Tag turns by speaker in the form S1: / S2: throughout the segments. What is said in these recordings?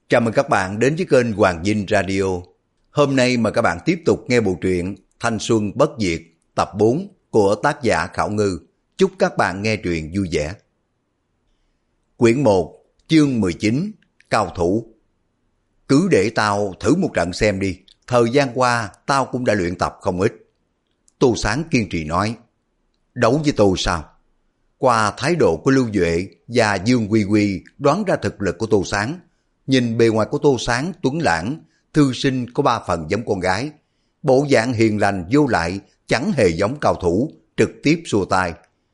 S1: Chào mừng các bạn đến với kênh Hoàng Vinh Radio. Hôm nay mời các bạn tiếp tục nghe bộ truyện Thanh Xuân Bất Diệt tập 4 của tác giả Khảo Ngư. Chúc các bạn nghe truyện vui vẻ. Quyển 1, chương 19, Cao Thủ. Cứ để tao thử một trận xem đi, thời gian qua tao cũng đã luyện tập không ít. Tô Sáng kiên trì nói. Đấu với tôi sao? Qua thái độ của Lưu Duệ và Dương Quy Quy đoán ra thực lực của Tô Sáng. Nhìn bề ngoài của Tô Sáng tuấn lãng, thư sinh có 3 phần giống con gái. Bộ dạng hiền lành vô lại, chẳng hề giống cao thủ, trực tiếp xua tay.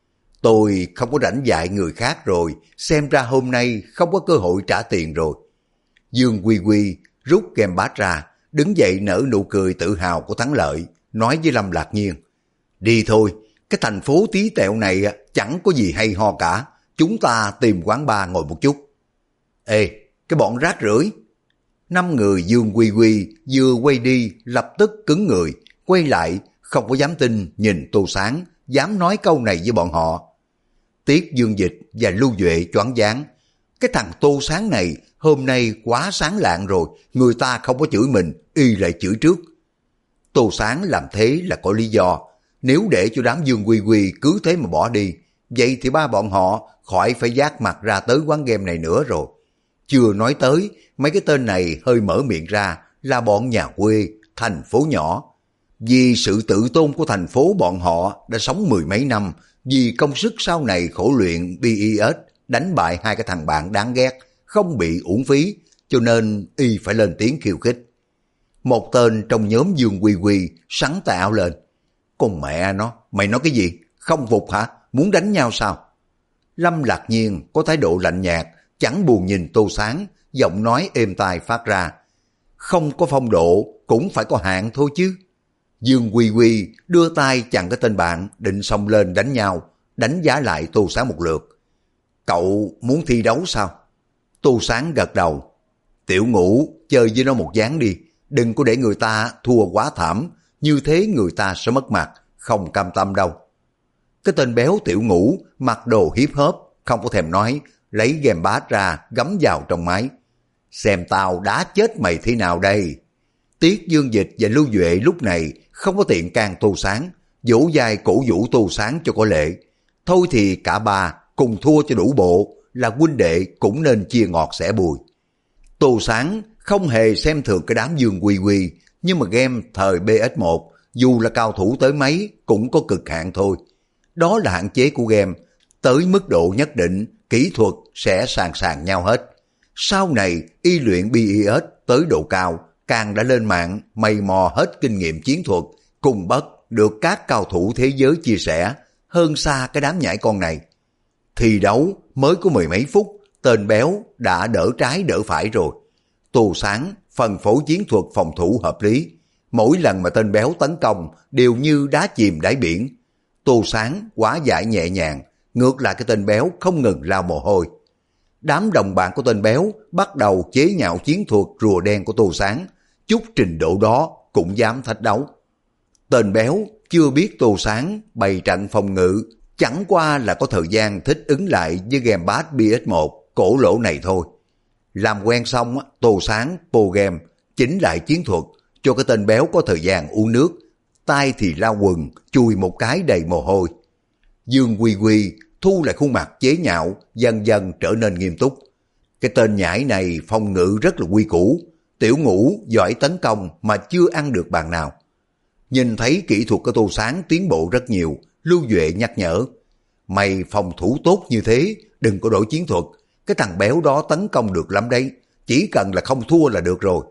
S1: Tôi không có rảnh dạy người khác rồi, xem ra hôm nay không có cơ hội trả tiền rồi. Dương Quy Quy rút game bát ra, đứng dậy nở nụ cười tự hào của thắng lợi, nói với Lâm Lạc Nhiên. Đi thôi, cái thành phố tí tẹo này chẳng có gì hay ho cả, chúng ta tìm quán bar ngồi một chút. Ê, cái bọn rác rưởi! 5 người Dương Quy Quy vừa quay đi lập tức cứng người, quay lại không có dám tin nhìn Tô Sáng, dám nói câu này với bọn họ. Tiết Dương Dịch và Lưu Duệ choáng váng. Cái thằng Tô Sáng này hôm nay quá sáng lạng rồi, người ta không có chửi mình, y lại chửi trước. Tô Sáng làm thế là có lý do, nếu để cho đám Dương Quy Quy cứ thế mà bỏ đi, vậy thì ba bọn họ khỏi phải vác mặt ra tới quán game này nữa rồi. Chưa nói tới, mấy cái tên này hơi mở miệng ra là bọn nhà quê, thành phố nhỏ. Vì sự tự tôn của thành phố bọn họ đã sống 10 mấy năm, vì công sức sau này khổ luyện BES, đánh bại 2 cái thằng bạn đáng ghét, không bị uổng phí, cho nên y phải lên tiếng khiêu khích. Một tên trong nhóm Dương Quy Quy sắn tay áo lên. Con mẹ nó, mày nói cái gì? Không phục hả? Muốn đánh nhau sao? Lâm Lạc Nhiên có thái độ lạnh nhạt, chẳng buồn nhìn Tô Sáng, giọng nói êm tai phát ra. Không có phong độ, cũng phải có hạn thôi chứ. Dương Quy Quy đưa tay chặn cái tên bạn, định xông lên đánh nhau, đánh giá lại Tô Sáng một lượt. Cậu muốn thi đấu sao? Tô Sáng gật đầu. Tiểu Ngũ, chơi với nó một ván đi, đừng có để người ta thua quá thảm, như thế người ta sẽ mất mặt, không cam tâm đâu. Cái tên béo Tiểu Ngũ mặc đồ hiếp hớp, không có thèm nói, lấy game bát ra gắm vào trong máy. Xem tao đá chết mày thế nào đây? Tiết Dương Dịch và Lưu Duệ lúc này không có tiện can Tô Sáng, vỗ vai cổ vũ Tô Sáng cho có lệ. Thôi thì cả ba cùng thua cho đủ bộ, là huynh đệ cũng nên chia ngọt sẻ bùi. Tô Sáng không hề xem thường cái đám Dương Quy Quy, nhưng mà game thời PS1 dù là cao thủ tới mấy cũng có cực hạn thôi. Đó là hạn chế của game, tới mức độ nhất định kỹ thuật sẽ sàn sàn nhau hết. Sau này y luyện BES tới độ cao, càng đã lên mạng mày mò hết kinh nghiệm chiến thuật, cùng bất được các cao thủ thế giới chia sẻ, hơn xa cái đám nhãi con này. Thi đấu mới có 10 mấy phút, tên béo đã đỡ trái đỡ phải rồi. Tô Sáng phân phối chiến thuật phòng thủ hợp lý, mỗi lần mà tên béo tấn công đều như đá chìm đáy biển. Tô Sáng quá giải nhẹ nhàng, ngược lại cái tên béo không ngừng lao mồ hôi. Đám đồng bạn của tên béo bắt đầu chế nhạo chiến thuật rùa đen của Tô Sáng, chút trình độ đó cũng dám thách đấu. Tên béo chưa biết Tô Sáng bày trận phòng ngự, chẳng qua là có thời gian thích ứng lại với game pass PS1 cổ lỗ này thôi. Làm quen xong, Tô Sáng pô game, chỉnh lại chiến thuật, cho cái tên béo có thời gian uống nước, tay thì lao quần, chùi một cái đầy mồ hôi. Dương Quy Quy thu lại khuôn mặt chế nhạo, dần dần trở nên nghiêm túc. Cái tên nhãi này phòng ngự rất là quy củ, Tiểu Ngũ giỏi tấn công mà chưa ăn được bàn nào. Nhìn thấy kỹ thuật của Tô Sáng tiến bộ rất nhiều, Lưu Duệ nhắc nhở. Mày phòng thủ tốt như thế, đừng có đổi chiến thuật, cái thằng béo đó tấn công được lắm đấy, chỉ cần là không thua là được rồi.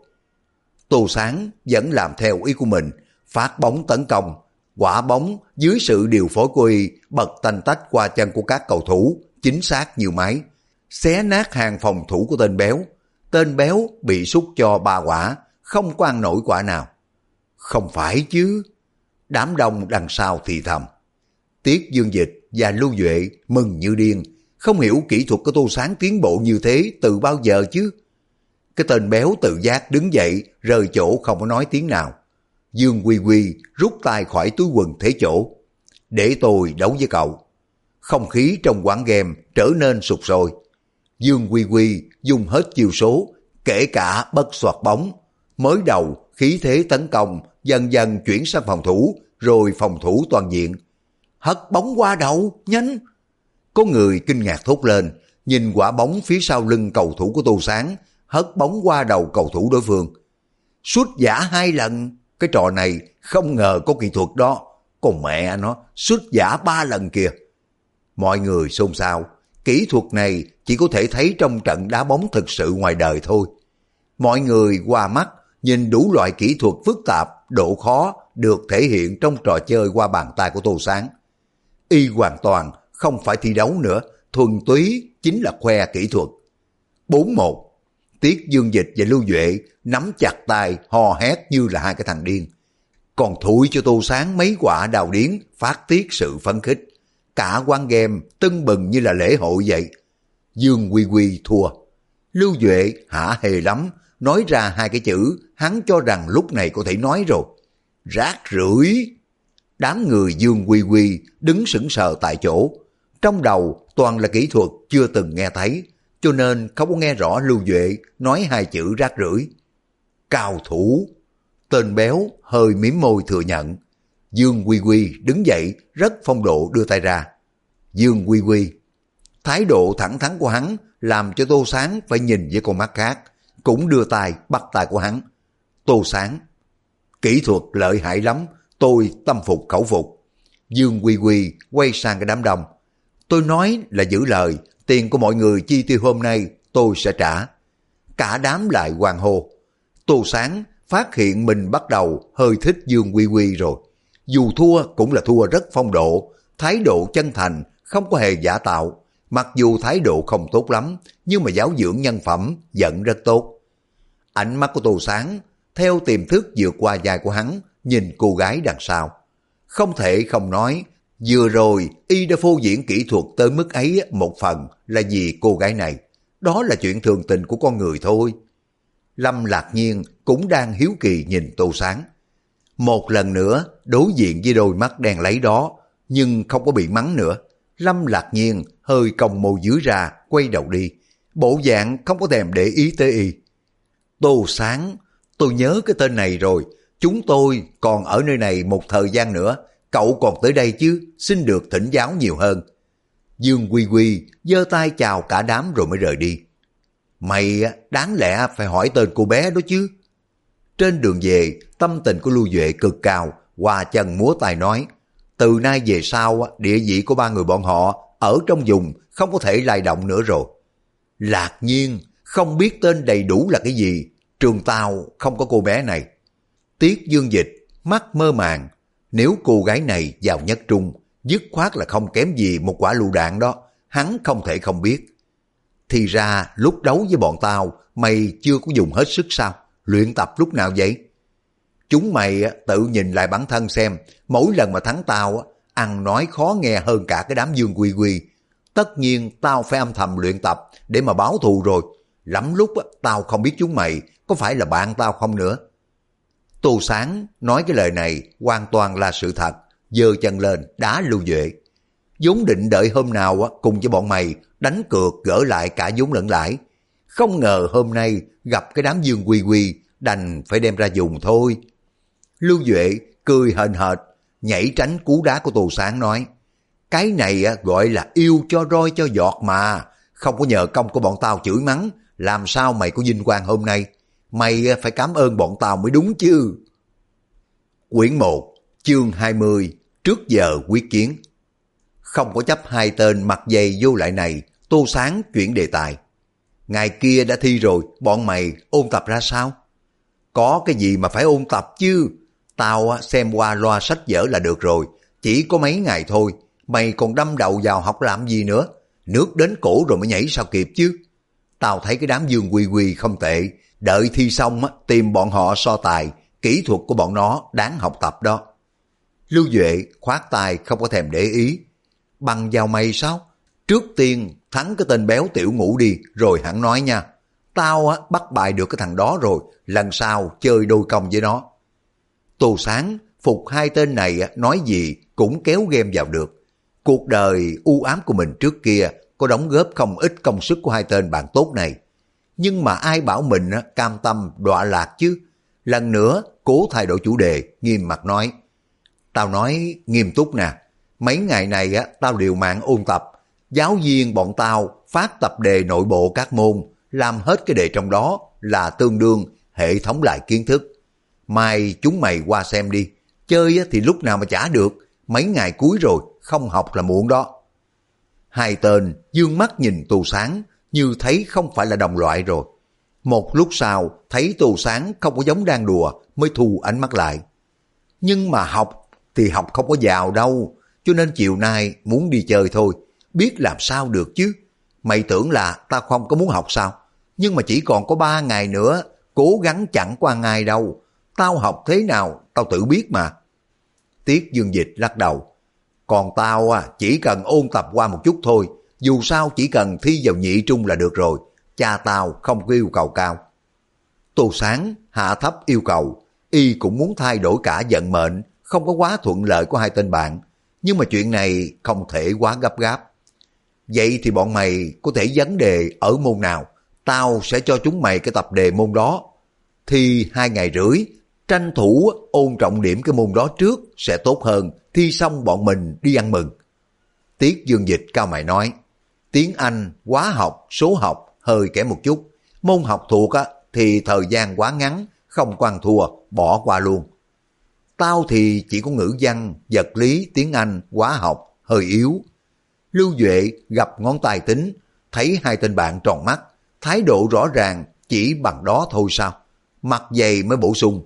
S1: Tô Sáng vẫn làm theo ý của mình, phát bóng tấn công. Quả bóng dưới sự điều phối của y bật tanh tách qua chân của các cầu thủ, chính xác như máy, xé nát hàng phòng thủ của tên béo. Tên béo bị sút cho 3 quả, không có ăn nổi quả nào. Không phải chứ. Đám đông đằng sau thì thầm. Tiết Dương Dịch và Lưu Duệ mừng như điên, không hiểu kỹ thuật của Tô Sáng tiến bộ như thế từ bao giờ chứ. Cái tên béo tự giác đứng dậy, rời chỗ không có nói tiếng nào. Dương Quy Quy rút tay khỏi túi quần thế chỗ. Để tôi đấu với cậu. Không khí trong quán game trở nên sục sôi. Dương Quy Quy dùng hết chiêu số, kể cả bất soạt bóng. Mới đầu khí thế tấn công dần dần chuyển sang phòng thủ, rồi phòng thủ toàn diện. Hất bóng qua đầu, nhanh! Có người kinh ngạc thốt lên, nhìn quả bóng phía sau lưng cầu thủ của Tô Sáng, hất bóng qua đầu cầu thủ đối phương. Sút giả 2 lần, cái trò này không ngờ có kỹ thuật đó, còn mẹ nó, sút giả 3 lần kìa. Mọi người xôn xao, kỹ thuật này chỉ có thể thấy trong trận đá bóng thực sự ngoài đời thôi. Mọi người qua mắt, nhìn đủ loại kỹ thuật phức tạp, độ khó được thể hiện trong trò chơi qua bàn tay của Tô Sáng. Y hoàn toàn không phải thi đấu nữa, thuần túy chính là khoe kỹ thuật. 4-1, Tiết Dương Dịch và Lưu Duệ nắm chặt tay hò hét như là hai cái thằng điên. Còn thụi cho Tô Sáng mấy quả đào điến phát tiết sự phấn khích. Cả quán game tưng bừng như là lễ hội vậy. Dương Quy Quy thua. Lưu Duệ hả hề lắm, nói ra 2 cái chữ hắn cho rằng lúc này có thể nói rồi. Rác rưởi. Đám người Dương Quy Quy đứng sững sờ tại chỗ. Trong đầu toàn là kỹ thuật chưa từng nghe thấy, cho nên không có nghe rõ Lưu Duệ nói 2 chữ rác rưởi. Cao thủ. Tên béo hơi mím môi thừa nhận. Dương Quy Quy đứng dậy rất phong độ đưa tay ra. Dương Quy Quy. Thái độ thẳng thắn của hắn làm cho Tô Sáng phải nhìn với con mắt khác, cũng đưa tay bắt tay của hắn. Tô Sáng. Kỹ thuật lợi hại lắm, tôi tâm phục khẩu phục. Dương Quy Quy quay sang cái đám đông. Tôi nói là giữ lời, tiền của mọi người chi tiêu hôm nay tôi sẽ trả. Cả đám lại hoan hô. Tô Sáng phát hiện mình bắt đầu hơi thích Dương Quy Quy rồi. Dù thua cũng là thua rất phong độ, thái độ chân thành, không có hề giả tạo. Mặc dù thái độ không tốt lắm, nhưng mà giáo dưỡng nhân phẩm vẫn rất tốt. Ánh mắt của Tô Sáng theo tiềm thức vượt qua vai của hắn, nhìn cô gái đằng sau. Không thể không nói, vừa rồi y đã phô diễn kỹ thuật tới mức ấy một phần là vì cô gái này. Đó là chuyện thường tình của con người thôi. Lâm Lạc Nhiên cũng đang hiếu kỳ nhìn Tô Sáng. Một lần nữa đối diện với đôi mắt đen lấy đó, nhưng không có bị mắng nữa. Lâm Lạc Nhiên hơi cong môi dưới ra, quay đầu đi. Bộ dạng không có thèm để ý tới y. Tô Sáng, tôi nhớ cái tên này rồi. Chúng tôi còn ở nơi này một thời gian nữa. Cậu còn tới đây chứ, xin được thỉnh giáo nhiều hơn. Dương Quy Quy giơ tay chào cả đám rồi mới rời đi. Mày đáng lẽ phải hỏi tên cô bé đó chứ. Trên đường về, tâm tình của Lưu Duệ cực cao, hòa chân múa tay nói. Từ nay về sau, địa vị của 3 người bọn họ ở trong vùng không có thể lay động nữa rồi. Lạc Nhiên, không biết tên đầy đủ là cái gì, trường tao không có cô bé này. Tiết Dương Dịch, mắt mơ màng, nếu cô gái này vào nhất trung, dứt khoát là không kém gì một quả lựu đạn đó, hắn không thể không biết. Thì ra lúc đấu với bọn tao, mày chưa có dùng hết sức sao? Luyện tập lúc nào vậy? Chúng mày tự nhìn lại bản thân xem, mỗi lần mà thắng tao, ăn nói khó nghe hơn cả cái đám Dương Quy Quy. Tất nhiên tao phải âm thầm luyện tập để mà báo thù rồi. Lắm lúc tao không biết chúng mày có phải là bạn tao không nữa. Tô Sáng nói cái lời này hoàn toàn là sự thật, giơ chân lên đá Lưu Duệ. Vốn định đợi hôm nào cùng với bọn mày đánh cược gỡ lại cả vốn lẫn lãi. Không ngờ hôm nay gặp cái đám Dương Quy Quy đành phải đem ra dùng thôi. Lưu Duệ cười hờn hệt, nhảy tránh cú đá của Tô Sáng nói. Cái này gọi là yêu cho roi cho giọt mà. Không có nhờ công của bọn tao chửi mắng, làm sao mày có vinh quang hôm nay. Mày phải cảm ơn bọn tao mới đúng chứ. Quyển 1, chương 20, trước giờ quyết chiến. Không có chấp 2 tên mặt dày vô lại này, Tô Sáng chuyển đề tài. Ngày kia đã thi rồi, bọn mày ôn tập ra sao? Có cái gì mà phải ôn tập chứ? Tao xem qua loa sách vở là được rồi, chỉ có mấy ngày thôi, mày còn đâm đầu vào học làm gì nữa? Nước đến cổ rồi mới nhảy sao kịp chứ? Tao thấy cái đám Dương Quy Quy không tệ, đợi thi xong tìm bọn họ so tài, kỹ thuật của bọn nó đáng học tập đó. Lưu Duệ khoát tay không có thèm để ý. Bằng vào mày sao? Trước tiên thắng cái tên béo Tiểu Ngũ đi, rồi hẳn nói nha. Tao bắt bài được cái thằng đó rồi, lần sau chơi đôi công với nó. Tô Sáng phục 2 tên này nói gì cũng kéo game vào được. Cuộc đời u ám của mình trước kia có đóng góp không ít công sức của 2 tên bạn tốt này. nhưng mà ai bảo mình cam tâm đọa lạc chứ? Lần nữa, cố thay đổi chủ đề, nghiêm mặt nói. Tao nói nghiêm túc nè, mấy ngày này tao liều mạng ôn tập, giáo viên bọn tao phát tập đề nội bộ các môn, làm hết cái đề trong đó là tương đương hệ thống lại kiến thức. Mai chúng mày qua xem đi, chơi thì lúc nào mà trả được, mấy ngày cuối rồi, không học là muộn đó. Hai tên dương mắt nhìn Tô Sáng như thấy không phải là đồng loại rồi. Một lúc sau thấy Tô Sáng không có giống đang đùa mới thu ánh mắt lại. Nhưng mà học thì học không có vào đâu, cho nên chiều nay muốn đi chơi thôi, biết làm sao được chứ. Mày tưởng là tao không có muốn học sao? Nhưng mà chỉ còn có 3 ngày nữa, cố gắng chẳng qua ngày đâu. Tao học thế nào tao tự biết mà. Tiết Dương Dịch lắc đầu. Còn tao chỉ cần ôn tập qua một chút thôi, dù sao chỉ cần thi vào nhị trung là được rồi, cha tao không có yêu cầu cao. Tô Sáng hạ thấp yêu cầu, y cũng muốn thay đổi cả vận mệnh, không có quá thuận lợi của hai tên bạn, nhưng mà chuyện này không thể quá gấp gáp. Vậy thì bọn mày có thể vấn đề ở môn nào, tao sẽ cho chúng mày cái tập đề môn đó. Thi 2 ngày rưỡi, tranh thủ ôn trọng điểm cái môn đó trước sẽ tốt hơn, thi xong bọn mình đi ăn mừng. Tiết Dương Dịch cao mày nói, tiếng Anh, hóa học, số học hơi kém một chút, môn học thuộc thì thời gian quá ngắn, không quan thua, bỏ qua luôn. Tao thì chỉ có ngữ văn, vật lý, tiếng Anh, hóa học, hơi yếu. Lưu Duệ gặp ngón tay tính, thấy hai tên bạn tròn mắt, thái độ rõ ràng chỉ bằng đó thôi sao? Mặt dày mới bổ sung,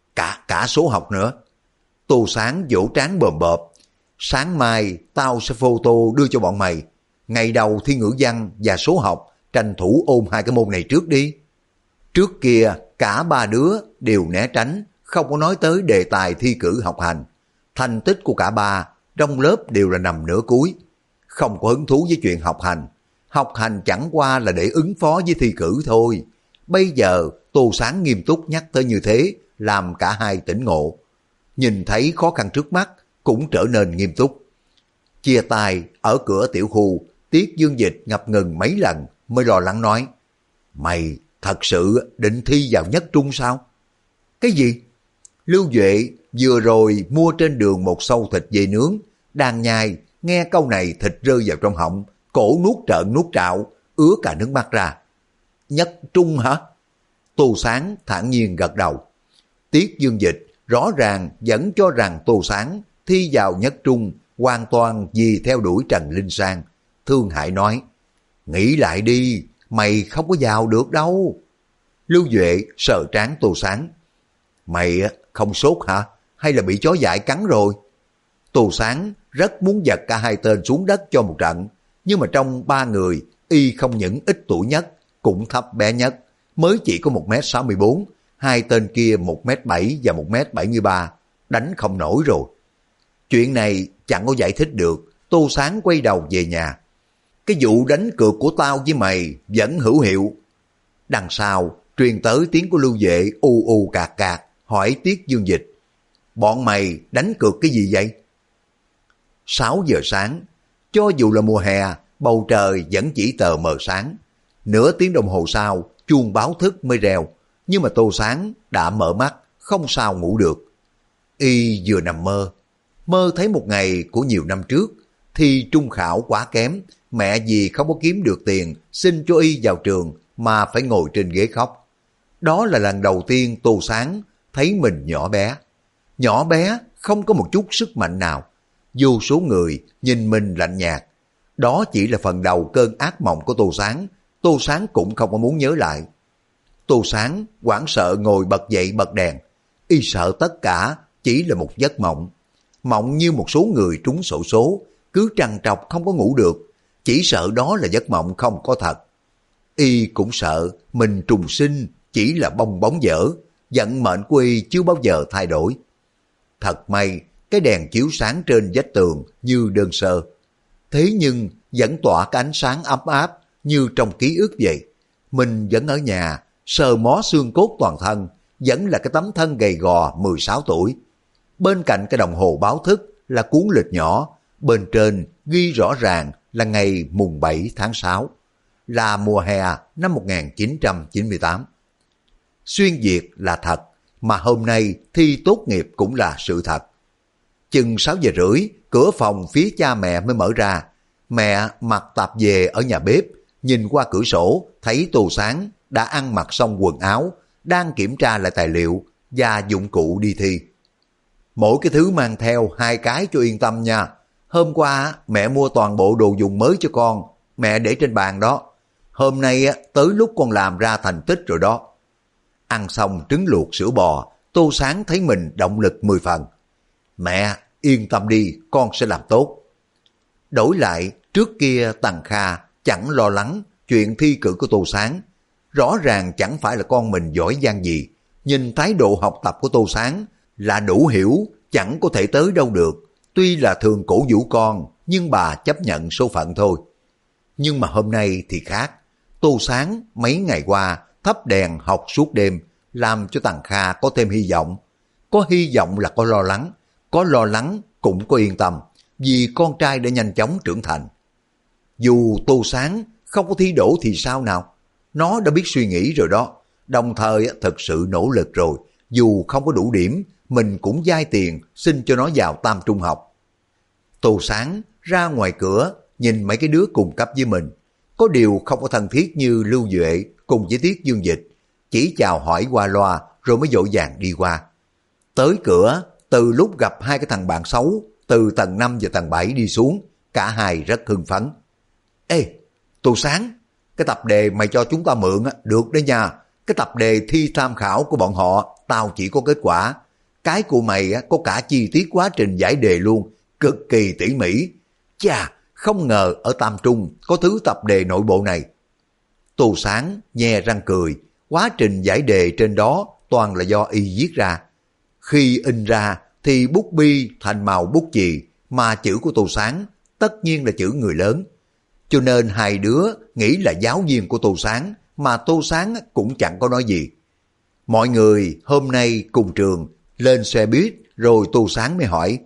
S1: cả số học nữa. Tô Sáng vỗ trán bồm bợp, sáng mai tao sẽ photo đưa cho bọn mày. Ngày đầu thi ngữ văn và số học, tranh thủ ôn 2 cái môn này trước đi. Trước kia cả 3 đứa đều né tránh, không có nói tới đề tài thi cử học hành. Thành tích của cả 3 trong lớp đều là nằm nửa cuối, không có hứng thú với chuyện học hành. Học hành chẳng qua là để ứng phó với thi cử thôi. Bây giờ Tô Sáng nghiêm túc nhắc tới như thế, làm cả hai tỉnh ngộ. Nhìn thấy khó khăn trước mắt, cũng trở nên nghiêm túc. Chia tay ở cửa tiểu khu, Tiết Dương Dịch ngập ngừng mấy lần mới lo lắng nói, mày thật sự định thi vào nhất trung sao? Cái gì? Lưu Duệ vừa rồi mua trên đường một xâu thịt dê nướng, đang nhai, nghe câu này thịt rơi vào trong họng, cổ nuốt trợn nuốt trạo, ứa cả nước mắt ra. Nhất trung hả? Tô Sáng thản nhiên gật đầu. Tiết Dương Dịch rõ ràng vẫn cho rằng Tô Sáng thi vào nhất trung hoàn toàn vì theo đuổi Trần Linh Sang. Thương hại nói, nghĩ lại đi, mày không có vào được đâu. Lưu Duệ sờ trán Tô Sáng. Mày không sốt hả? Hay là bị chó dại cắn rồi? Tô Sáng rất muốn giật cả hai tên xuống đất cho một trận, nhưng mà trong 3 người, y không những ít tuổi nhất, cũng thấp bé nhất, mới chỉ có 1m64, hai tên kia 1m7 và 1m73, đánh không nổi rồi. Chuyện này chẳng có giải thích được, Tô Sáng quay đầu về nhà. Cái vụ đánh cược của tao với mày vẫn hữu hiệu. Đằng sau, truyền tới tiếng của Lưu Vệ u u cạc cạc, hỏi Tiết Dương Dịch, bọn mày đánh cược cái gì vậy? 6 giờ sáng, cho dù là mùa hè, bầu trời vẫn chỉ tờ mờ sáng. Nửa tiếng đồng hồ sau, chuông báo thức mới reo, nhưng mà Tô Sáng đã mở mắt, không sao ngủ được. Y vừa nằm mơ thấy một ngày của nhiều năm trước, thi trung khảo quá kém, mẹ vì không có kiếm được tiền xin cho y vào trường mà phải ngồi trên ghế khóc. Đó là lần đầu tiên Tô Sáng thấy mình nhỏ bé không có một chút sức mạnh nào. Vô số người nhìn mình lạnh nhạt. Đó chỉ là phần đầu cơn ác mộng của Tô Sáng. Tô Sáng cũng không có muốn nhớ lại. Tô Sáng hoảng sợ ngồi bật dậy bật đèn. Y sợ tất cả chỉ là một giấc mộng. Mộng như một số người trúng xổ số, cứ trằn trọc không có ngủ được. Chỉ sợ đó là giấc mộng không có thật. Y cũng sợ mình trùng sinh chỉ là bong bóng dở. Vận mệnh của Y chưa bao giờ thay đổi. Thật may, cái đèn chiếu sáng trên vách tường như đơn sơ. Thế nhưng vẫn tỏa cái ánh sáng ấm áp như trong ký ức vậy. Mình vẫn ở nhà, sờ mó xương cốt toàn thân, vẫn là cái tấm thân gầy gò 16 tuổi. Bên cạnh cái đồng hồ báo thức là cuốn lịch nhỏ, bên trên ghi rõ ràng là ngày mùng 7 tháng 6. là mùa hè năm 1998. Xuyên Việt là thật, mà hôm nay thi tốt nghiệp cũng là sự thật. Chừng 6 giờ rưỡi, cửa phòng phía cha mẹ mới mở ra. Mẹ mặc tạp dề ở nhà bếp, nhìn qua cửa sổ, thấy Tô Sáng đã ăn mặc xong quần áo, đang kiểm tra lại tài liệu và dụng cụ đi thi. Mỗi cái thứ mang theo 2 cái cho yên tâm nha. Hôm qua mẹ mua toàn bộ đồ dùng mới cho con, mẹ để trên bàn đó. Hôm nay tới lúc con làm ra thành tích rồi đó. Ăn xong trứng luộc sữa bò, Tô Sáng thấy mình động lực 10 phần. Mẹ yên tâm đi, con sẽ làm tốt. Đổi lại, trước kia Tằng Kha chẳng lo lắng chuyện thi cử của Tô Sáng. Rõ ràng chẳng phải là con mình giỏi giang gì. Nhìn thái độ học tập của Tô Sáng là đủ hiểu chẳng có thể tới đâu được. Tuy là thường cổ vũ con, nhưng bà chấp nhận số phận thôi. Nhưng mà hôm nay thì khác. Tô Sáng mấy ngày qua thắp đèn học suốt đêm, làm cho Tằng Kha có thêm hy vọng. Có hy vọng là có lo lắng cũng có yên tâm, vì con trai đã nhanh chóng trưởng thành. Dù Tô Sáng không có thi đỗ thì sao nào? Nó đã biết suy nghĩ rồi đó, đồng thời thật sự nỗ lực rồi. Dù không có đủ điểm, mình cũng vay tiền xin cho nó vào Tam Trung học. Tô Sáng ra ngoài cửa, nhìn mấy cái đứa cùng cấp với mình. Có điều không có thân thiết như Lưu Duệ cùng với Tiết Dương Dịch, chỉ chào hỏi qua loa rồi mới vội vàng đi qua. Tới cửa, từ lúc gặp 2 cái thằng bạn xấu, từ tầng 5 và tầng 7 đi xuống, cả hai rất hưng phấn. Ê, Tô Sáng, cái tập đề mày cho chúng ta mượn được đấy nha. Cái tập đề thi tham khảo của bọn họ, tao chỉ có kết quả. Cái của mày có cả chi tiết quá trình giải đề luôn, cực kỳ tỉ mỉ. Chà, không ngờ ở Tam Trung có thứ tập đề nội bộ này. Tô Sáng nhe răng cười, quá trình giải đề trên đó toàn là do y viết ra. Khi in ra thì bút bi thành màu bút chì, mà chữ của Tô Sáng tất nhiên là chữ người lớn. Cho nên hai đứa nghĩ là giáo viên của Tô Sáng, mà Tô Sáng cũng chẳng có nói gì. Mọi người hôm nay cùng trường lên xe buýt, rồi Tô Sáng mới hỏi: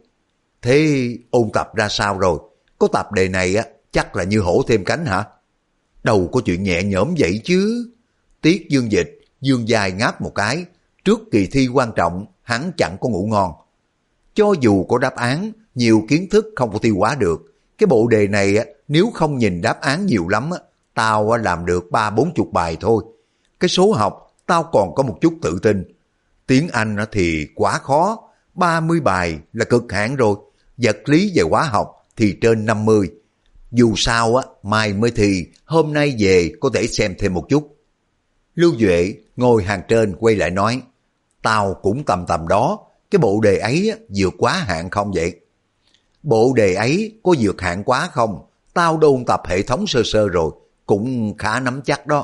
S1: thế ôn tập ra sao rồi? Có tập đề này chắc là như hổ thêm cánh hả? Đâu có chuyện nhẹ nhõm vậy chứ. Tiết Dương Dịch dương dài ngáp một cái. Trước kỳ thi quan trọng hắn chẳng có ngủ ngon. Cho dù có đáp án, nhiều kiến thức không có tiêu hóa được. Cái bộ đề này nếu không nhìn đáp án nhiều lắm, tao làm được 30-40 bài thôi. Cái số học tao còn có một chút tự tin. Tiếng Anh thì quá khó, 30 bài là cực hạn rồi. Vật lý và hóa học thì trên 50. Dù sao mai mới thi, hôm nay về có thể xem thêm một chút. Lưu Duệ ngồi hàng trên quay lại nói: tao cũng tầm tầm đó, cái bộ đề ấy vượt quá hạn không vậy? Bộ đề ấy có vượt hạn quá không? Tao đôn tập hệ thống sơ sơ rồi, cũng khá nắm chắc đó.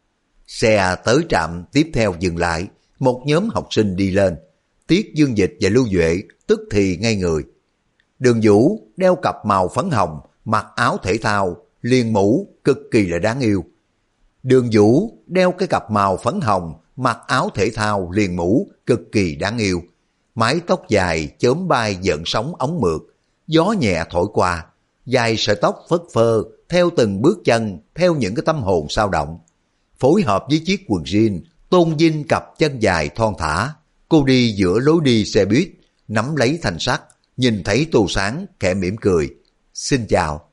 S1: Xe tới trạm tiếp theo dừng lại, một nhóm học sinh đi lên. Tiết Dương Dịch và Lưu Duệ tức thì ngay người. Đường Vũ đeo cặp màu phấn hồng, mặc áo thể thao, liền mũ cực kỳ là đáng yêu. Đường Vũ đeo cái cặp màu phấn hồng, mặc áo thể thao, liền mũ cực kỳ đáng yêu. Mái tóc dài chớm bay giận sóng ống mượt, gió nhẹ thổi qua, dài sợi tóc phất phơ theo từng bước chân, theo những cái tâm hồn sao động. Phối hợp với chiếc quần jean tôn vinh cặp chân dài thon thả. Cô đi giữa lối đi xe buýt, nắm lấy thanh sắt, nhìn thấy Tô Sáng khẽ mỉm cười. Xin chào.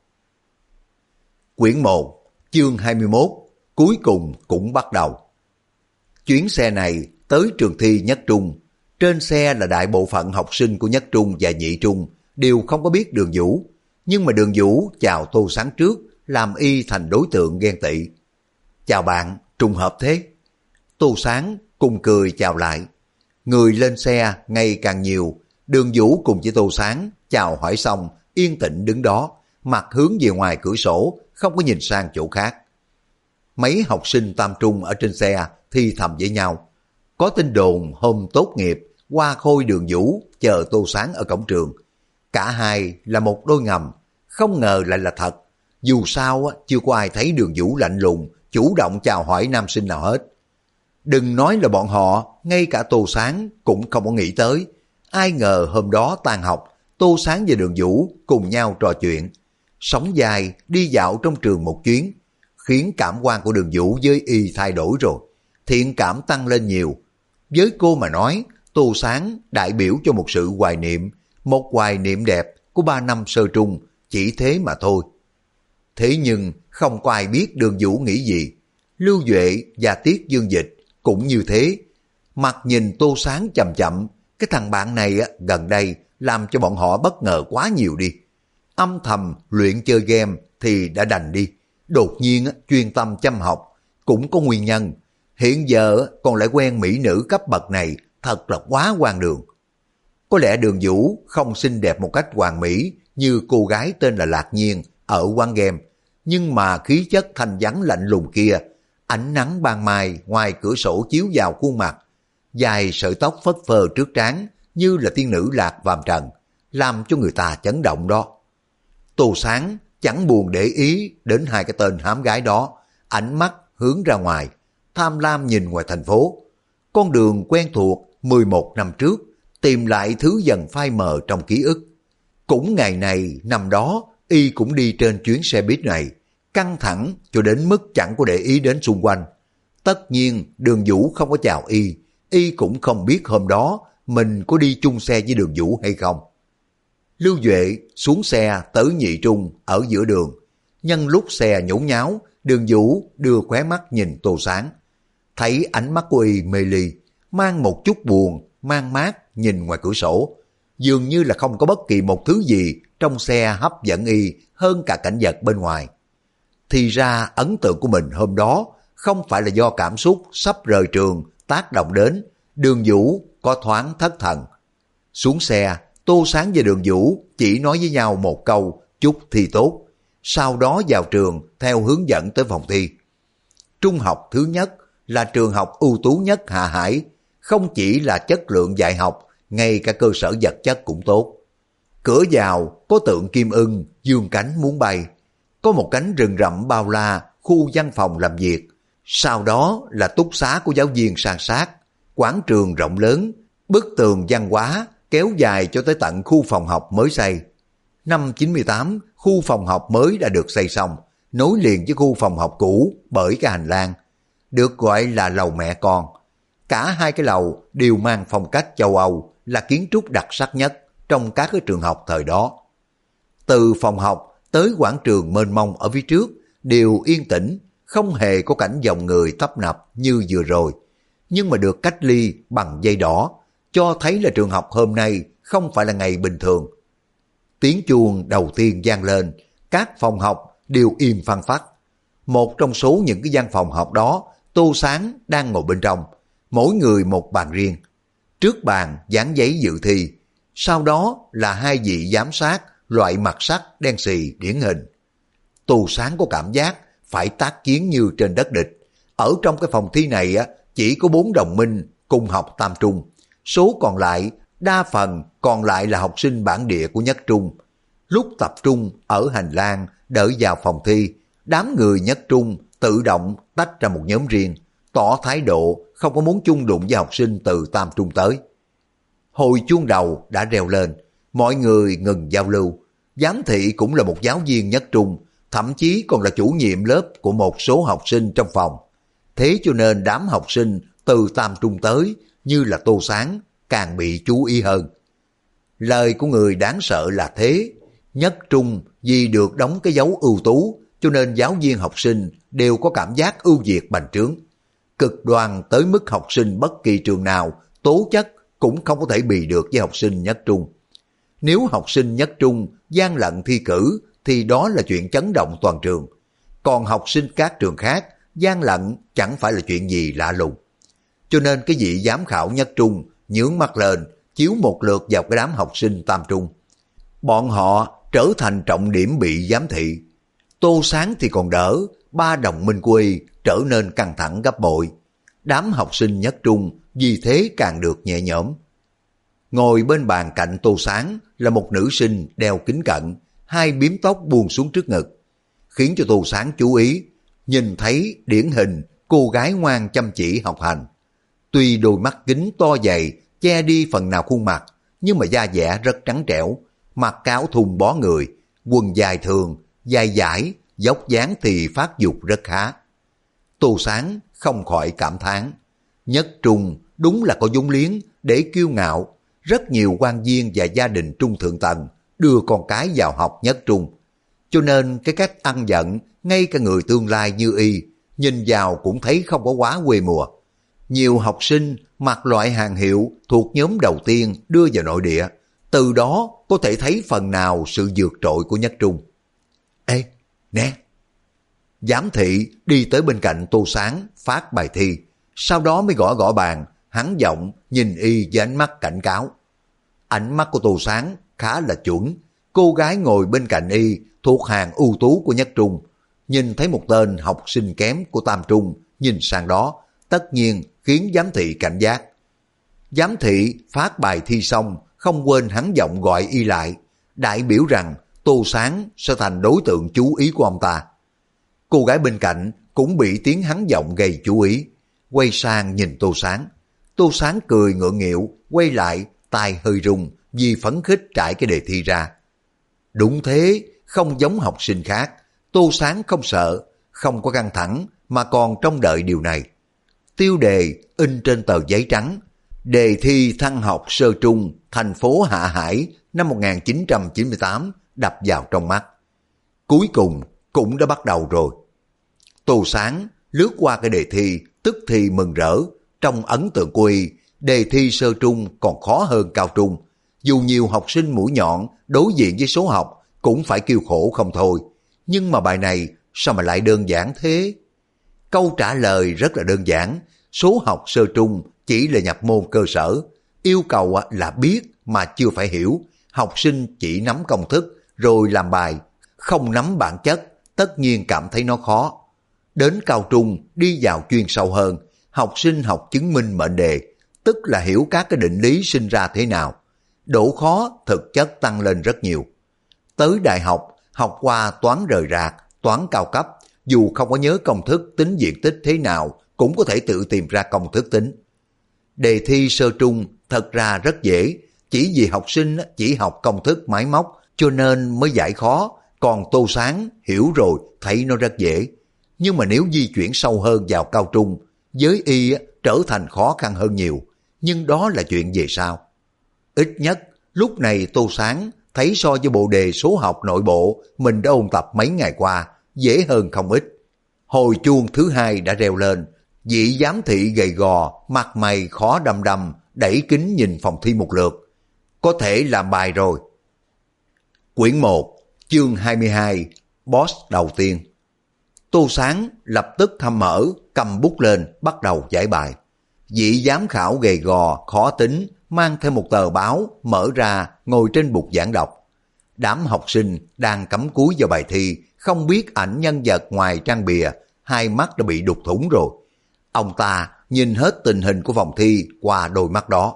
S1: Quyển 1, chương 21, cuối cùng cũng bắt đầu. Chuyến xe này tới trường thi Nhất Trung. Trên xe là đại bộ phận học sinh của Nhất Trung và Nhị Trung, đều không có biết Đường Vũ. Nhưng mà Đường Vũ chào Tô Sáng trước, làm y thành đối tượng ghen tị. Chào bạn, trùng hợp thế. Tô Sáng cùng cười chào lại. Người lên xe ngày càng nhiều. Đường Vũ cùng với Tô Sáng chào hỏi xong, yên tĩnh đứng đó, mặt hướng về ngoài cửa sổ, không có nhìn sang chỗ khác. Mấy học sinh Tam Trung ở trên xe thì thầm với nhau. Có tin đồn hôm tốt nghiệp, Hoa Khôi Đường Vũ chờ Tô Sáng ở cổng trường. Cả hai là một đôi ngầm, không ngờ lại là thật. Dù sao chưa có ai thấy Đường Vũ lạnh lùng, chủ động chào hỏi nam sinh nào hết. Đừng nói là bọn họ, ngay cả Tô Sáng cũng không có nghĩ tới. Ai ngờ hôm đó tan học, Tô Sáng và Đường Vũ cùng nhau trò chuyện. Sóng dài đi dạo trong trường một chuyến. khiến cảm quan của Đường Vũ với y thay đổi rồi, thiện cảm tăng lên nhiều. Với cô mà nói, Tô Sáng đại biểu cho một sự hoài niệm, một hoài niệm đẹp của 3 năm sơ trung, chỉ thế mà thôi. Thế nhưng không có ai biết Đường Vũ nghĩ gì. Lưu Duệ và Tiết Dương Dịch cũng như thế. Mặt nhìn Tô Sáng chậm chậm, cái thằng bạn này gần đây làm cho bọn họ bất ngờ quá nhiều đi. Âm thầm luyện chơi game thì đã đành đi, đột nhiên chuyên tâm chăm học cũng có nguyên nhân. Hiện giờ còn lại quen mỹ nữ cấp bậc này, thật là quá hoang đường. Có lẽ Đường Vũ không xinh đẹp một cách hoàn mỹ như cô gái tên là Lạc Nhiên ở quán game, nhưng mà khí chất thanh vắng lạnh lùng kia, ánh nắng ban mai ngoài cửa sổ chiếu vào khuôn mặt, dài sợi tóc phất phơ trước trán như là tiên nữ lạc phàm trần, làm cho người ta chấn động đó. Tô Sáng chẳng buồn để ý đến hai cái tên hám gái đó, ánh mắt hướng ra ngoài, tham lam nhìn ngoài thành phố. Con đường quen thuộc 11 năm trước, tìm lại thứ dần phai mờ trong ký ức. Cũng ngày này năm đó, y cũng đi trên chuyến xe buýt này, căng thẳng cho đến mức chẳng có để ý đến xung quanh. Tất nhiên Đường Vũ không có chào y cũng không biết hôm đó mình có đi chung xe với Đường Vũ hay không. Lưu Duệ xuống xe tới nhị trung ở giữa đường. Nhân lúc xe nhốn nháo, Đường Vũ đưa khóe mắt nhìn Tô Sáng. Thấy ánh mắt của y mê ly, mang một chút buồn, mang mát nhìn ngoài cửa sổ. Dường như là không có bất kỳ một thứ gì trong xe hấp dẫn y hơn cả cảnh vật bên ngoài. Thì ra ấn tượng của mình hôm đó không phải là do cảm xúc sắp rời trường tác động đến, Đường Vũ có thoáng thất thần. Xuống xe, Tô Sáng và Đường Vũ chỉ nói với nhau một câu chúc thi tốt, sau đó vào trường theo hướng dẫn tới phòng thi. Trung học thứ nhất là trường học ưu tú nhất Hạ Hải, không chỉ là chất lượng dạy học, ngay cả cơ sở vật chất cũng tốt. Cửa vào có tượng kim ưng dương cánh muốn bay, có một cánh rừng rậm bao la, khu văn phòng làm việc, sau đó là túc xá của giáo viên san sát, quảng trường rộng lớn, bức tường văn hóa kéo dài cho tới tận khu phòng học mới xây. Năm 98, khu phòng học mới đã được xây xong, nối liền với khu phòng học cũ bởi cái hành lang, được gọi là lầu mẹ con. Cả hai cái lầu đều mang phong cách châu Âu, là kiến trúc đặc sắc nhất trong các cái trường học thời đó. Từ phòng học tới quảng trường mênh mông ở phía trước đều yên tĩnh, không hề có cảnh dòng người tấp nập như vừa rồi, nhưng mà được cách ly bằng dây đỏ, cho thấy là trường học hôm nay không phải là ngày bình thường. Tiếng chuông đầu tiên vang lên, các phòng học đều im phăng phắc. Một trong số những cái gian phòng học đó, Tô Sáng đang ngồi bên trong, mỗi người một bàn riêng. Trước bàn dán giấy dự thi, sau đó là hai vị giám sát loại mặt sắt đen xì điển hình. Tô Sáng có cảm giác phải tác chiến như trên đất địch. Ở trong cái phòng thi này chỉ có 4 đồng minh cùng học tam trung, số còn lại đa phần còn lại là học sinh bản địa của nhất trung. Lúc tập trung ở hành lang đợi vào phòng thi, đám người nhất trung tự động tách ra một nhóm riêng, tỏ thái độ không có muốn chung đụng với học sinh từ tam trung tới. Hồi chuông đầu đã reo lên, mọi người ngừng giao lưu. Giám thị cũng là một giáo viên nhất trung, thậm chí còn là chủ nhiệm lớp của một số học sinh trong phòng. Thế cho nên đám học sinh từ tam trung tới như là Tô Sáng càng bị chú ý hơn. Lời của người đáng sợ là thế. Nhất trung vì được đóng cái dấu ưu tú, cho nên giáo viên học sinh đều có cảm giác ưu việt bành trướng. Cực đoan tới mức học sinh bất kỳ trường nào tố chất cũng không có thể bì được với học sinh nhất trung. Nếu học sinh nhất trung gian lận thi cử thì đó là chuyện chấn động toàn trường. Còn học sinh các trường khác gian lận chẳng phải là chuyện gì lạ lùng. Cho nên cái vị giám khảo nhất trung nhướng mắt lên, chiếu một lượt vào cái đám học sinh tam trung. Bọn họ trở thành trọng điểm bị giám thị. Tô Sáng thì còn đỡ, 3 đồng minh của y trở nên căng thẳng gấp bội. Đám học sinh nhất trung vì thế càng được nhẹ nhõm. Ngồi bên bàn cạnh Tô Sáng là một nữ sinh đeo kính cận, hai bím tóc buông xuống trước ngực, khiến cho Tô Sáng chú ý, nhìn thấy điển hình cô gái ngoan chăm chỉ học hành. Tuy đôi mắt kính to dày che đi phần nào khuôn mặt, nhưng mà da dẻ rất trắng trẻo, mặc áo thun bó người, quần dài thường, dài dải, dốc dáng thì phát dục rất khá. Tô Sáng không khỏi cảm thán, Nhất Trung đúng là có vốn liếng để kiêu ngạo. Rất nhiều quan viên và gia đình trung thượng tầng đưa con cái vào học Nhất Trung. Cho nên cái cách ăn giận, ngay cả người tương lai như y, nhìn vào cũng thấy không có quá quê mùa. Nhiều học sinh mặc loại hàng hiệu thuộc nhóm đầu tiên đưa vào nội địa, từ đó có thể thấy phần nào sự vượt trội của Nhất Trung. Ê, nè! Giám thị đi tới bên cạnh Tô Sáng phát bài thi, sau đó mới gõ gõ bàn, hắn giọng nhìn y với ánh mắt cảnh cáo. Ánh mắt của Tô Sáng khá là chuẩn, cô gái ngồi bên cạnh y thuộc hàng ưu tú của Nhất Trung, nhìn thấy một tên học sinh kém của Tam Trung nhìn sang đó, tất nhiên khiến giám thị cảnh giác. Giám thị phát bài thi xong, không quên hắn giọng gọi y lại, đại biểu rằng Tô Sáng sẽ thành đối tượng chú ý của ông ta. Cô gái bên cạnh cũng bị tiếng hắn giọng gây chú ý, quay sang nhìn Tô Sáng. Tô Sáng cười ngượng nghịu, quay lại, tai hơi rung vì phấn khích trải cái đề thi ra. Đúng thế, không giống học sinh khác, Tô Sáng không sợ, không có căng thẳng mà còn trông đợi điều này. Tiêu đề in trên tờ giấy trắng, đề thi thăng học sơ trung thành phố Hạ Hải năm 1998 đập vào trong mắt. Cuối cùng cũng đã bắt đầu rồi. Tô Sáng lướt qua cái đề thi, tức thì mừng rỡ. Trong ấn tượng của y, đề thi sơ trung còn khó hơn cao trung. Dù nhiều học sinh mũi nhọn đối diện với số học cũng phải kêu khổ không thôi. Nhưng mà bài này sao mà lại đơn giản thế? Câu trả lời rất là đơn giản. Số học sơ trung chỉ là nhập môn cơ sở. Yêu cầu là biết mà chưa phải hiểu. Học sinh chỉ nắm công thức rồi làm bài, không nắm bản chất, tất nhiên cảm thấy nó khó. Đến cao trung đi vào chuyên sâu hơn, học sinh học chứng minh mệnh đề, tức là hiểu các cái định lý sinh ra thế nào. Độ khó thực chất tăng lên rất nhiều. Tới đại học, học qua toán rời rạc, toán cao cấp, dù không có nhớ công thức tính diện tích thế nào, cũng có thể tự tìm ra công thức tính. Đề thi sơ trung thật ra rất dễ, chỉ vì học sinh chỉ học công thức máy móc cho nên mới giải khó, còn Tô Sáng hiểu rồi thấy nó rất dễ. Nhưng mà nếu di chuyển sâu hơn vào cao trung, với y trở thành khó khăn hơn nhiều, nhưng đó là chuyện về sau. Ít nhất lúc này Tô Sáng thấy so với bộ đề số học nội bộ mình đã ôn tập mấy ngày qua dễ hơn không ít. Hồi chuông thứ hai đã reo lên, vị giám thị gầy gò, mặt mày khó đăm đăm, đẩy kính nhìn phòng thi một lượt. Có thể làm bài rồi. Quyển 1, chương 22, Boss đầu tiên. Tô Sáng lập tức thăm mở, cầm bút lên, bắt đầu giải bài. Vị giám khảo gầy gò, khó tính, mang theo một tờ báo, mở ra, ngồi trên bục giảng đọc. Đám học sinh đang cắm cúi vào bài thi, không biết ảnh nhân vật ngoài trang bìa, hai mắt đã bị đục thủng rồi. Ông ta nhìn hết tình hình của phòng thi qua đôi mắt đó.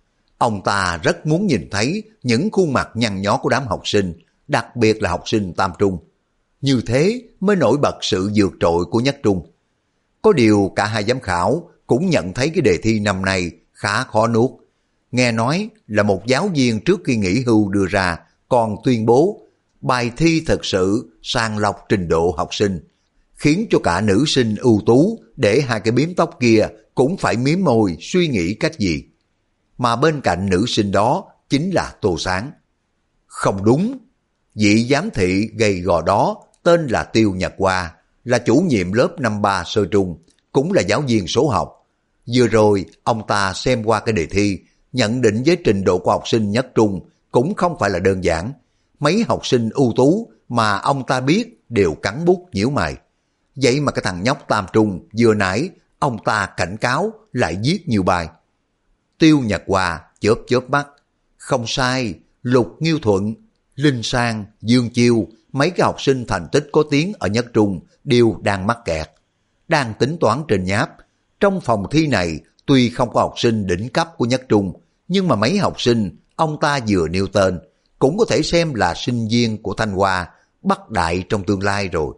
S1: Ông ta rất muốn nhìn thấy những khuôn mặt nhăn nhó của đám học sinh, đặc biệt là học sinh Tam Trung. Như thế mới nổi bật sự vượt trội của Nhất Trung. Có điều cả hai giám khảo cũng nhận thấy cái đề thi năm nay khá khó nuốt. Nghe nói là một giáo viên trước khi nghỉ hưu đưa ra, còn tuyên bố bài thi thật sự sàng lọc trình độ học sinh, khiến cho cả nữ sinh ưu tú để hai cái biếm tóc kia cũng phải mím môi suy nghĩ cách gì. Mà bên cạnh nữ sinh đó chính là Tô Sáng. Không đúng, vị giám thị gầy gò đó tên là Tiêu Nhật Hoa, là chủ nhiệm lớp năm 3 sơ trung, cũng là giáo viên số học. Vừa rồi ông ta xem qua cái đề thi, nhận định với trình độ của học sinh Nhất Trung cũng không phải là đơn giản. Mấy học sinh ưu tú mà ông ta biết đều cắn bút nhíu mày. Vậy mà cái thằng nhóc Tam Trung vừa nãy ông ta cảnh cáo lại viết nhiều bài. Tiêu Nhật Hoa chớp chớp mắt. Không sai, Lục Nghiêu Thuận, Linh Sang, Dương Chiêu, mấy cái học sinh thành tích có tiếng ở Nhất Trung đều đang mắc kẹt, đang tính toán trên nháp. Trong phòng thi này tuy không có học sinh đỉnh cấp của Nhất Trung, nhưng mà mấy học sinh ông ta vừa nêu tên cũng có thể xem là sinh viên của Thanh Hoa, Bắc Đại trong tương lai rồi.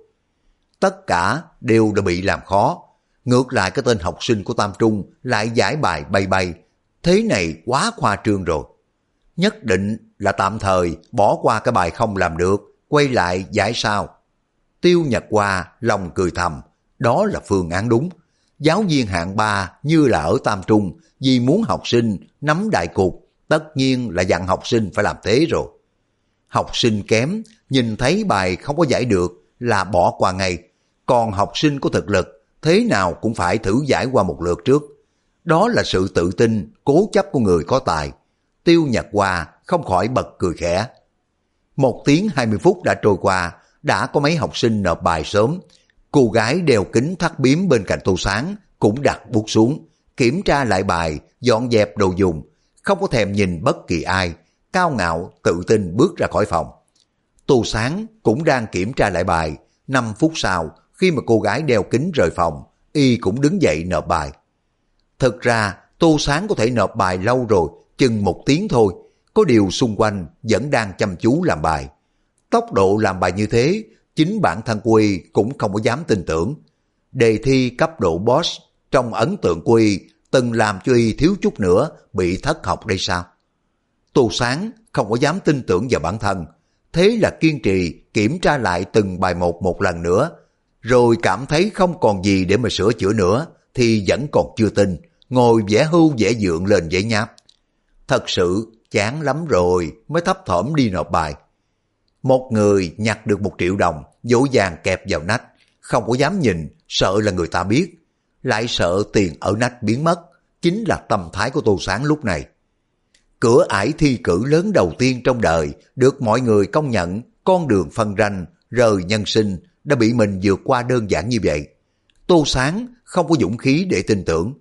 S1: Tất cả đều đã bị làm khó. Ngược lại cái tên học sinh của Tam Trung lại giải bài bay bay. Thế này quá khoa trương rồi. Nhất định là tạm thời bỏ qua cái bài không làm được, quay lại giải sao. Tiêu Nhật Hoa lòng cười thầm, đó là phương án đúng. Giáo viên hạng 3 như là ở Tam Trung, vì muốn học sinh nắm đại cục, tất nhiên là dặn học sinh phải làm thế rồi. Học sinh kém, nhìn thấy bài không có giải được là bỏ qua ngay. Còn học sinh có thực lực, thế nào cũng phải thử giải qua một lượt trước. Đó là sự tự tin, cố chấp của người có tài. Tiêu Nhật Hoa không khỏi bật cười khẽ. 1 tiếng 20 phút đã trôi qua, đã có mấy học sinh nộp bài sớm. Cô gái đeo kính thắt bím bên cạnh Tô Sáng cũng đặt bút xuống, kiểm tra lại bài, dọn dẹp đồ dùng, không có thèm nhìn bất kỳ ai, cao ngạo, tự tin bước ra khỏi phòng. Tô Sáng cũng đang kiểm tra lại bài. 5 phút sau, khi mà cô gái đeo kính rời phòng, y cũng đứng dậy nộp bài. Thực ra, Tô Sáng có thể nộp bài lâu rồi, chừng 1 tiếng thôi, có điều xung quanh vẫn đang chăm chú làm bài. Tốc độ làm bài như thế, chính bản thân của y cũng không có dám tin tưởng. Đề thi cấp độ boss trong ấn tượng của y từng làm cho y thiếu chút nữa bị thất học đây sao? Tô Sáng không có dám tin tưởng vào bản thân, thế là kiên trì kiểm tra lại từng bài một lần nữa, rồi cảm thấy không còn gì để mà sửa chữa nữa thì vẫn còn chưa tin, ngồi vẽ hưu vẽ dượng lên giấy nháp. Thật sự chán lắm rồi mới thấp thỏm đi nộp bài. Một người nhặt được 1 triệu đồng, dỗ dàng kẹp vào nách, không có dám nhìn, sợ là người ta biết, lại sợ tiền ở nách biến mất, chính là tâm thái của Tô Sáng lúc này. Cửa ải thi cử lớn đầu tiên trong đời, được mọi người công nhận, con đường phân ranh, rời nhân sinh, đã bị mình vượt qua đơn giản như vậy. Tô Sáng không có dũng khí để tin tưởng.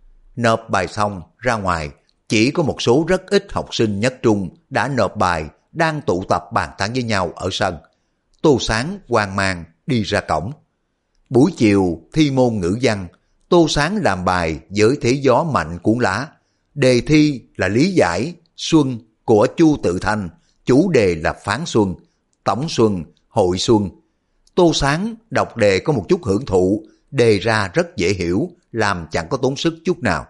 S1: Nộp bài xong, ra ngoài, chỉ có một số rất ít học sinh nhất trung đã nộp bài, đang tụ tập bàn tán với nhau ở sân. Tô Sáng hoang mang đi ra cổng. Buổi chiều thi môn ngữ văn, Tô Sáng làm bài với thế gió mạnh cuốn lá. Đề thi là lý giải xuân của Chu Tự Thanh, chủ đề là phán xuân, tổng xuân, hội xuân. Tô Sáng đọc đề có một chút hưởng thụ, đề ra rất dễ hiểu, làm chẳng có tốn sức chút nào.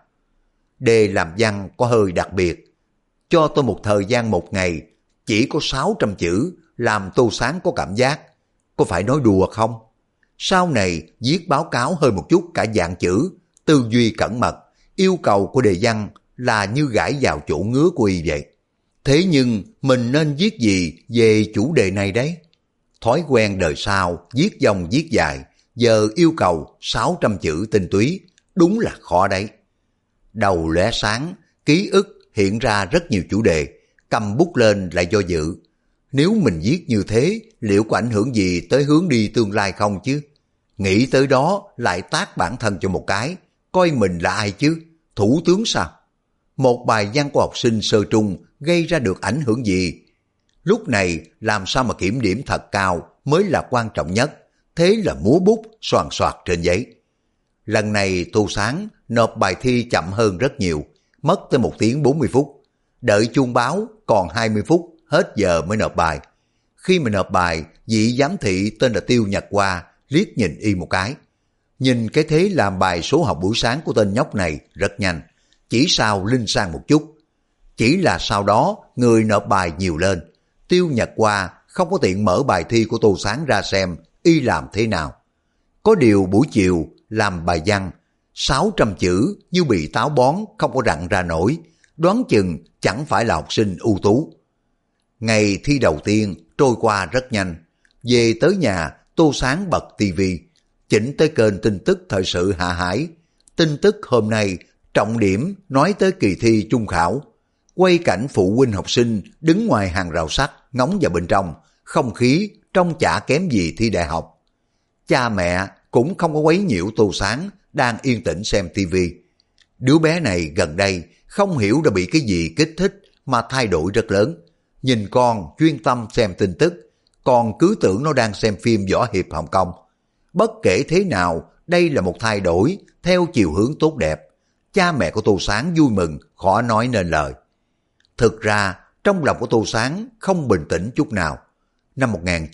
S1: Đề làm văn có hơi đặc biệt. Cho tôi một thời gian 1 ngày, chỉ có 600 chữ, làm Tô Sáng có cảm giác, có phải nói đùa không? Sau này viết báo cáo hơi một chút cả dạng chữ, tư duy cẩn mật, yêu cầu của đề văn là như gãi vào chỗ ngứa của y vậy. Thế nhưng mình nên viết gì về chủ đề này đấy? Thói quen đời sau, viết dòng viết dài, giờ yêu cầu 600 chữ tinh túy, đúng là khó đấy. Đầu lóe sáng, ký ức hiện ra rất nhiều chủ đề, cầm bút lên lại do dự. Nếu mình viết như thế, liệu có ảnh hưởng gì tới hướng đi tương lai không chứ? Nghĩ tới đó lại tát bản thân cho một cái, coi mình là ai chứ? Thủ tướng sao? Một bài văn của học sinh sơ trung gây ra được ảnh hưởng gì? Lúc này làm sao mà kiểm điểm thật cao mới là quan trọng nhất, thế là múa bút soàn soạt trên giấy. Lần này Tô Sáng nộp bài thi chậm hơn rất nhiều, mất tới 1 tiếng 40 phút. Đợi chuông báo còn 20 phút, hết giờ mới nộp bài. Khi mà nộp bài, vị giám thị tên là Tiêu Nhật Hoa liếc nhìn y một cái. Nhìn cái thế làm bài số học buổi sáng của tên nhóc này rất nhanh, chỉ sau linh sang một chút. Chỉ là sau đó người nộp bài nhiều lên, Tiêu Nhật Hoa không có tiện mở bài thi của Tô Sáng ra xem y làm thế nào. Có điều buổi chiều làm bài văn, 600 chữ như bị táo bón không có rặn ra nổi, đoán chừng chẳng phải là học sinh ưu tú. Ngày thi đầu tiên trôi qua rất nhanh, về tới nhà Tô Sáng bật tivi, chỉnh tới kênh tin tức thời sự Hạ Hải. Tin tức hôm nay trọng điểm nói tới kỳ thi trung khảo, quay cảnh phụ huynh học sinh đứng ngoài hàng rào sắt ngóng vào bên trong, không khí trông chả kém gì thi đại học. Cha mẹ cũng không có quấy nhiễu Tô Sáng đang yên tĩnh xem tivi. Đứa bé này gần đây không hiểu đã bị cái gì kích thích mà thay đổi rất lớn. Nhìn con chuyên tâm xem tin tức, còn cứ tưởng nó đang xem phim võ hiệp Hồng Kông. Bất kể thế nào, đây là một thay đổi theo chiều hướng tốt đẹp. Cha mẹ của Tô Sáng vui mừng, khó nói nên lời. Thực ra, trong lòng của Tô Sáng không bình tĩnh chút nào. Năm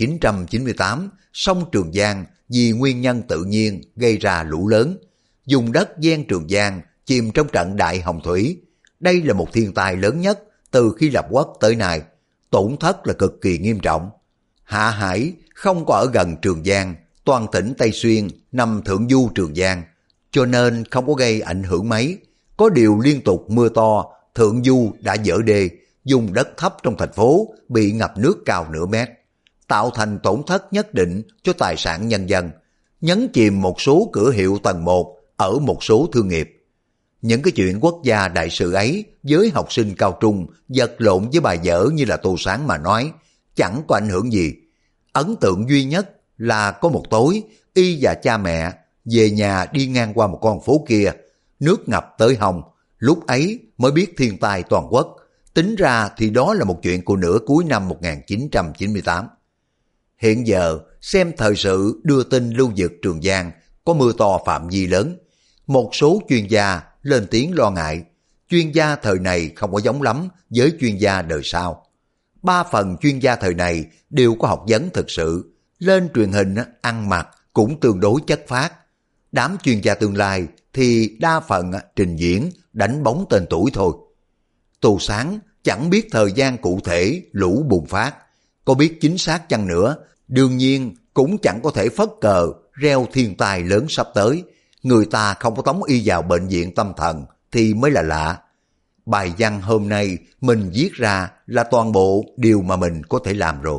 S1: 1998, sông Trường Giang vì nguyên nhân tự nhiên gây ra lũ lớn. Vùng đất ven Trường Giang chìm trong trận đại hồng thủy. Đây là một thiên tai lớn nhất từ khi lập quốc tới nay. Tổn thất là cực kỳ nghiêm trọng. Hạ Hải không có ở gần Trường Giang, toàn tỉnh Tây Xuyên nằm thượng du Trường Giang, cho nên không có gây ảnh hưởng mấy. Có điều liên tục mưa to, thượng du đã dỡ đê, dùng đất thấp trong thành phố bị ngập nước cao nửa mét, tạo thành tổn thất nhất định cho tài sản nhân dân, nhấn chìm một số cửa hiệu tầng 1 ở một số thương nghiệp. Những cái chuyện quốc gia đại sự ấy với học sinh cao trung vật lộn với bài vở như là Tô Sáng mà nói, chẳng có ảnh hưởng gì. Ấn tượng duy nhất là có một tối, y và cha mẹ về nhà đi ngang qua một con phố kia, nước ngập tới hông, lúc ấy mới biết thiên tai toàn quốc. Tính ra thì đó là một chuyện của nửa cuối năm 1998. Hiện giờ, xem thời sự đưa tin lưu vực Trường Giang có mưa to phạm vi lớn. Một số chuyên gia lên tiếng lo ngại, chuyên gia thời này không có giống lắm với chuyên gia đời sau. 3 phần chuyên gia thời này đều có học vấn thực sự, lên truyền hình ăn mặc cũng tương đối chất phác. Đám chuyên gia tương lai thì đa phần trình diễn đánh bóng tên tuổi thôi. Tô Sáng chẳng biết thời gian cụ thể lũ bùng phát, có biết chính xác chăng nữa, đương nhiên cũng chẳng có thể phất cờ reo thiên tai lớn sắp tới. Người ta không có tống y vào bệnh viện tâm thần thì mới là lạ. Bài văn hôm nay mình viết ra là toàn bộ điều mà mình có thể làm rồi.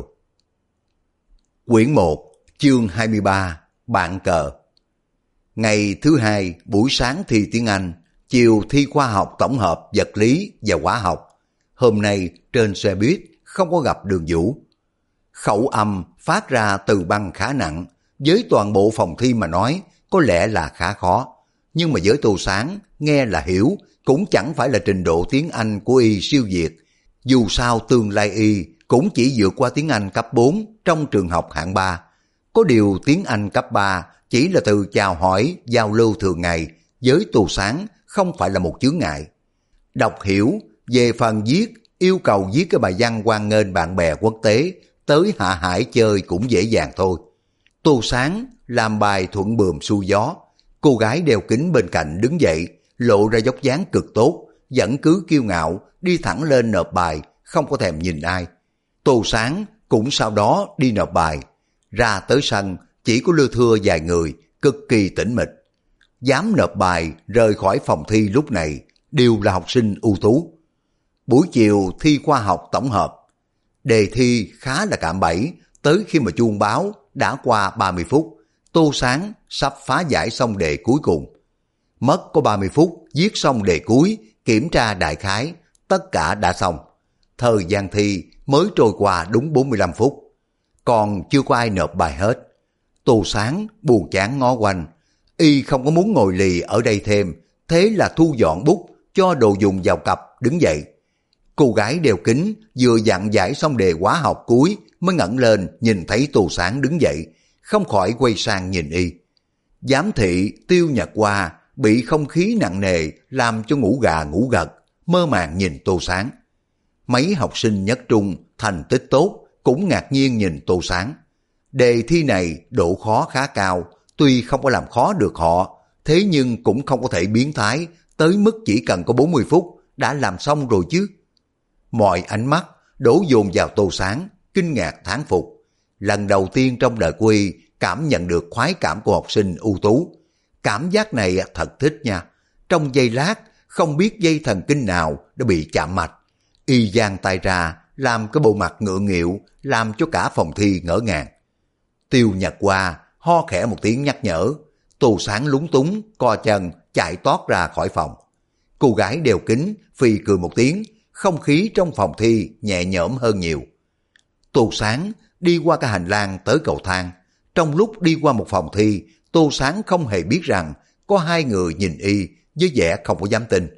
S1: Quyển 1, chương 23, Bạn cờ. Ngày thứ hai, buổi sáng thi tiếng Anh, chiều thi khoa học tổng hợp vật lý và hóa học. Hôm nay trên xe buýt không có gặp Đường Vũ. Khẩu âm phát ra từ băng khá nặng, với toàn bộ phòng thi mà nói có lẽ là khá khó. Nhưng mà với Tô Sáng nghe là hiểu, cũng chẳng phải là trình độ tiếng Anh của y siêu việt. Dù sao tương lai y cũng chỉ vượt qua tiếng Anh cấp 4 trong trường học hạng 3. Có điều tiếng Anh cấp 3 chỉ là từ chào hỏi, giao lưu thường ngày, với Tô Sáng không phải là một chướng ngại. Đọc hiểu, về phần viết, yêu cầu viết cái bài văn hoan nghênh bạn bè quốc tế tới Hạ Hải chơi cũng dễ dàng thôi. Tô Sáng làm bài thuận buồm xuôi gió, cô gái đeo kính bên cạnh đứng dậy, lộ ra dốc dáng cực tốt, vẫn cứ kiêu ngạo, đi thẳng lên nộp bài, không có thèm nhìn ai. Tô Sáng cũng sau đó đi nộp bài, ra tới sân chỉ có lưa thưa vài người, cực kỳ tĩnh mịch. Dám nộp bài rời khỏi phòng thi lúc này đều là học sinh ưu tú. Buổi chiều thi khoa học tổng hợp, đề thi khá là cạm bẫy, tới khi mà chuông báo đã qua 30 phút, Tô Sáng sắp phá giải xong đề cuối cùng. Mất có 30 phút viết xong đề cuối, kiểm tra đại khái, tất cả đã xong. Thời gian thi mới trôi qua đúng 45 phút, còn chưa có ai nộp bài hết. Tô Sáng buồn chán ngó quanh, y không có muốn ngồi lì ở đây thêm, thế là thu dọn bút, cho đồ dùng vào cặp, đứng dậy. Cô gái đeo kính vừa dặn giải xong đề hóa học cuối mới ngẩng lên nhìn thấy Tô Sáng đứng dậy, không khỏi quay sang nhìn y. Giám thị Tiêu Nhật Hoa bị không khí nặng nề làm cho ngủ gà ngủ gật, mơ màng nhìn Tô Sáng. Mấy học sinh nhất trung thành tích tốt cũng ngạc nhiên nhìn Tô Sáng. Đề thi này độ khó khá cao, tuy không có làm khó được họ, thế nhưng cũng không có thể biến thái tới mức chỉ cần có 40 phút đã làm xong rồi chứ. Mọi ánh mắt đổ dồn vào Tô Sáng, kinh ngạc thán phục. Lần đầu tiên trong đời của y cảm nhận được khoái cảm của học sinh ưu tú. Cảm giác này thật thích nha. Trong giây lát, không biết dây thần kinh nào đã bị chạm mạch. Y giang tay ra, làm cái bộ mặt ngượng nghịu, làm cho cả phòng thi ngỡ ngàng. Tiêu Nhật Hoa ho khẽ một tiếng nhắc nhở. Tô Sáng lúng túng, co chân, chạy tót ra khỏi phòng. Cô gái đeo kính, phì cười một tiếng, không khí trong phòng thi nhẹ nhõm hơn nhiều. Tô Sáng đi qua cái hành lang tới cầu thang. Trong lúc đi qua một phòng thi, Tô Sáng không hề biết rằng có 2 người nhìn y với vẻ không có dám tin.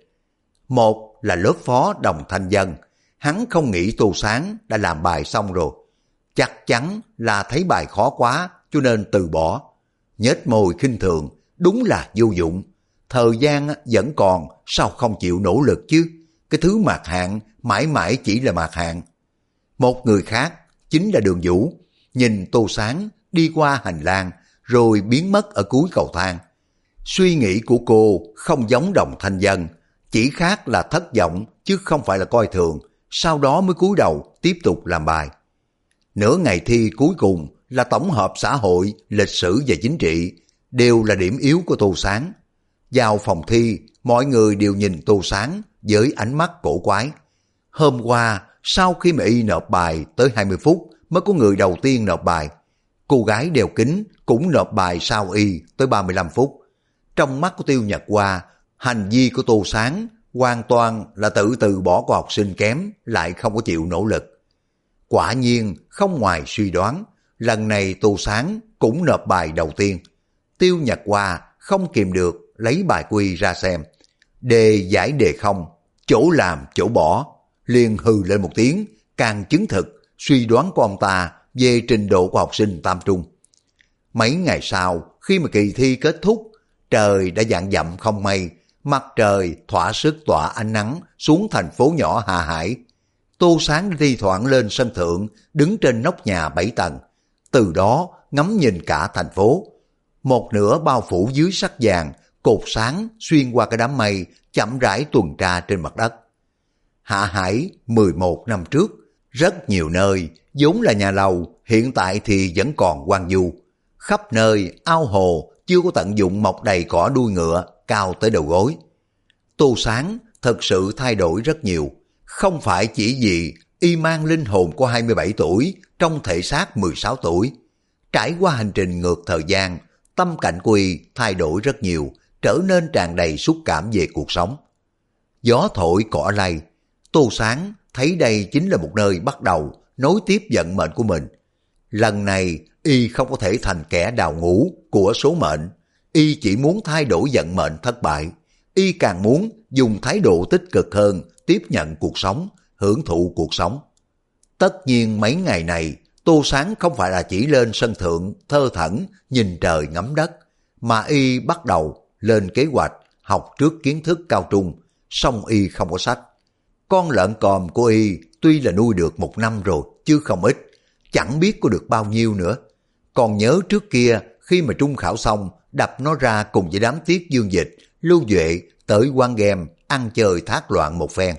S1: Một là lớp phó Đồng Thanh Dân, hắn không nghĩ Tô Sáng đã làm bài xong rồi. Chắc chắn là thấy bài khó quá cho nên từ bỏ. Nhếch môi khinh thường, đúng là vô dụng. Thời gian vẫn còn, sao không chịu nỗ lực chứ? Cái thứ mạt hạng mãi mãi chỉ là mạt hạng. Một người khác chính là Đường Vũ, nhìn Tô Sáng đi qua hành lang rồi biến mất ở cuối cầu thang. Suy nghĩ của cô không giống Đồng Thanh Dân, chỉ khác là thất vọng chứ không phải là coi thường, sau đó mới cúi đầu tiếp tục làm bài. Nửa ngày thi cuối cùng là tổng hợp xã hội, lịch sử và chính trị, đều là điểm yếu của Tô Sáng. Vào phòng thi, mọi người đều nhìn Tô Sáng với ánh mắt cổ quái. Hôm qua, sau khi mà y nộp bài tới 20 phút mới có người đầu tiên nộp bài. Cô gái đeo kính cũng nộp bài sau y tới 35 phút. Trong mắt của Tiêu Nhật Hoa, hành vi của Tô Sáng hoàn toàn là tự từ bỏ của học sinh kém lại không có chịu nỗ lực. Quả nhiên không ngoài suy đoán, lần này Tô Sáng cũng nộp bài đầu tiên. Tiêu Nhật Hoa không kìm được lấy bài quy ra xem. Đề giải đề không, chỗ làm chỗ bỏ, liền hừ lên một tiếng, càng chứng thực suy đoán của ông ta về trình độ của học sinh tam trung. Mấy ngày sau, khi mà kỳ thi kết thúc, trời đã vạn dặm không mây, mặt trời thỏa sức tỏa ánh nắng xuống thành phố nhỏ Hà Hải. Tô Sáng thi thoảng lên sân thượng, đứng trên nóc nhà 7 tầng, từ đó ngắm nhìn cả thành phố. Một nửa bao phủ dưới sắc vàng, cột sáng xuyên qua cái đám mây, chậm rãi tuần tra trên mặt đất. Hạ Hải 11 năm trước, rất nhiều nơi vốn là nhà lầu, hiện tại thì vẫn còn hoang vu. Khắp nơi ao hồ chưa có tận dụng mọc đầy cỏ đuôi ngựa cao tới đầu gối. Tô Sáng thật sự thay đổi rất nhiều, không phải chỉ vì y mang linh hồn của 27 tuổi trong thể xác 16 tuổi. Trải qua hành trình ngược thời gian, tâm cảnh của y thay đổi rất nhiều, trở nên tràn đầy xúc cảm về cuộc sống. Gió thổi cỏ lay, Tô Sáng thấy đây chính là một nơi bắt đầu nối tiếp vận mệnh của mình. Lần này y không có thể thành kẻ đào ngũ của số mệnh, y chỉ muốn thay đổi vận mệnh thất bại. Y càng muốn dùng thái độ tích cực hơn tiếp nhận cuộc sống, hưởng thụ cuộc sống. Tất nhiên mấy ngày này Tô Sáng không phải là chỉ lên sân thượng thơ thẩn nhìn trời ngắm đất, mà y bắt đầu lên kế hoạch học trước kiến thức cao trung, song y không có sách. Con lợn còm của y tuy là nuôi được 1 năm rồi chứ không ít, chẳng biết có được bao nhiêu nữa. Còn nhớ trước kia khi mà trung khảo xong, đập nó ra cùng với đám Tiết Dương Dịch, Lưu Duệ tới quán game ăn chơi thác loạn một phen.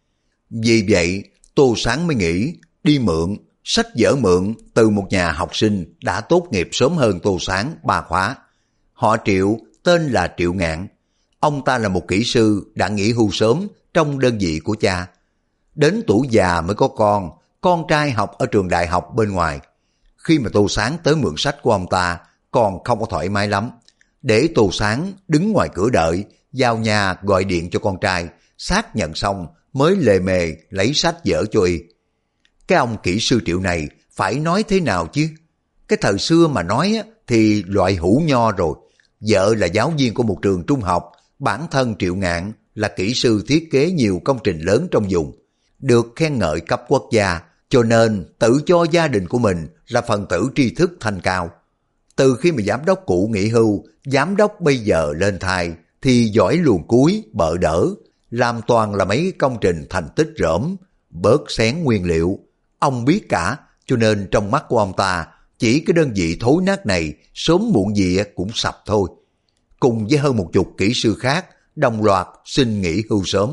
S1: Vì vậy Tô Sáng mới nghĩ đi mượn sách vở mượn từ một nhà học sinh đã tốt nghiệp sớm hơn Tô Sáng 3 khóa. Họ Triệu, tên là Triệu Ngạn. Ông ta là một kỹ sư đã nghỉ hưu sớm trong đơn vị của cha. Đến tuổi già mới có con trai học ở trường đại học bên ngoài. Khi mà Tô Sáng tới mượn sách của ông ta, còn không có thoải mái lắm. Để Tô Sáng đứng ngoài cửa đợi, vào nhà gọi điện cho con trai, xác nhận xong mới lề mề lấy sách vở cho y. Cái ông kỹ sư Triệu này phải nói thế nào chứ? Cái thời xưa mà nói thì loại hủ nho rồi. Vợ là giáo viên của một trường trung học, bản thân Triệu Ngạn là kỹ sư thiết kế nhiều công trình lớn trong vùng, được khen ngợi cấp quốc gia, cho nên tự cho gia đình của mình là phần tử tri thức thanh cao. Từ khi mà giám đốc cũ nghỉ hưu, giám đốc bây giờ lên thai thì giỏi luồn cuối, bợ đỡ, làm toàn là mấy công trình thành tích rỗm, bớt xén nguyên liệu. Ông biết cả, cho nên trong mắt của ông ta, chỉ cái đơn vị thối nát này sớm muộn gì cũng sập thôi. Cùng với hơn 10 kỹ sư khác, đồng loạt xin nghỉ hưu sớm.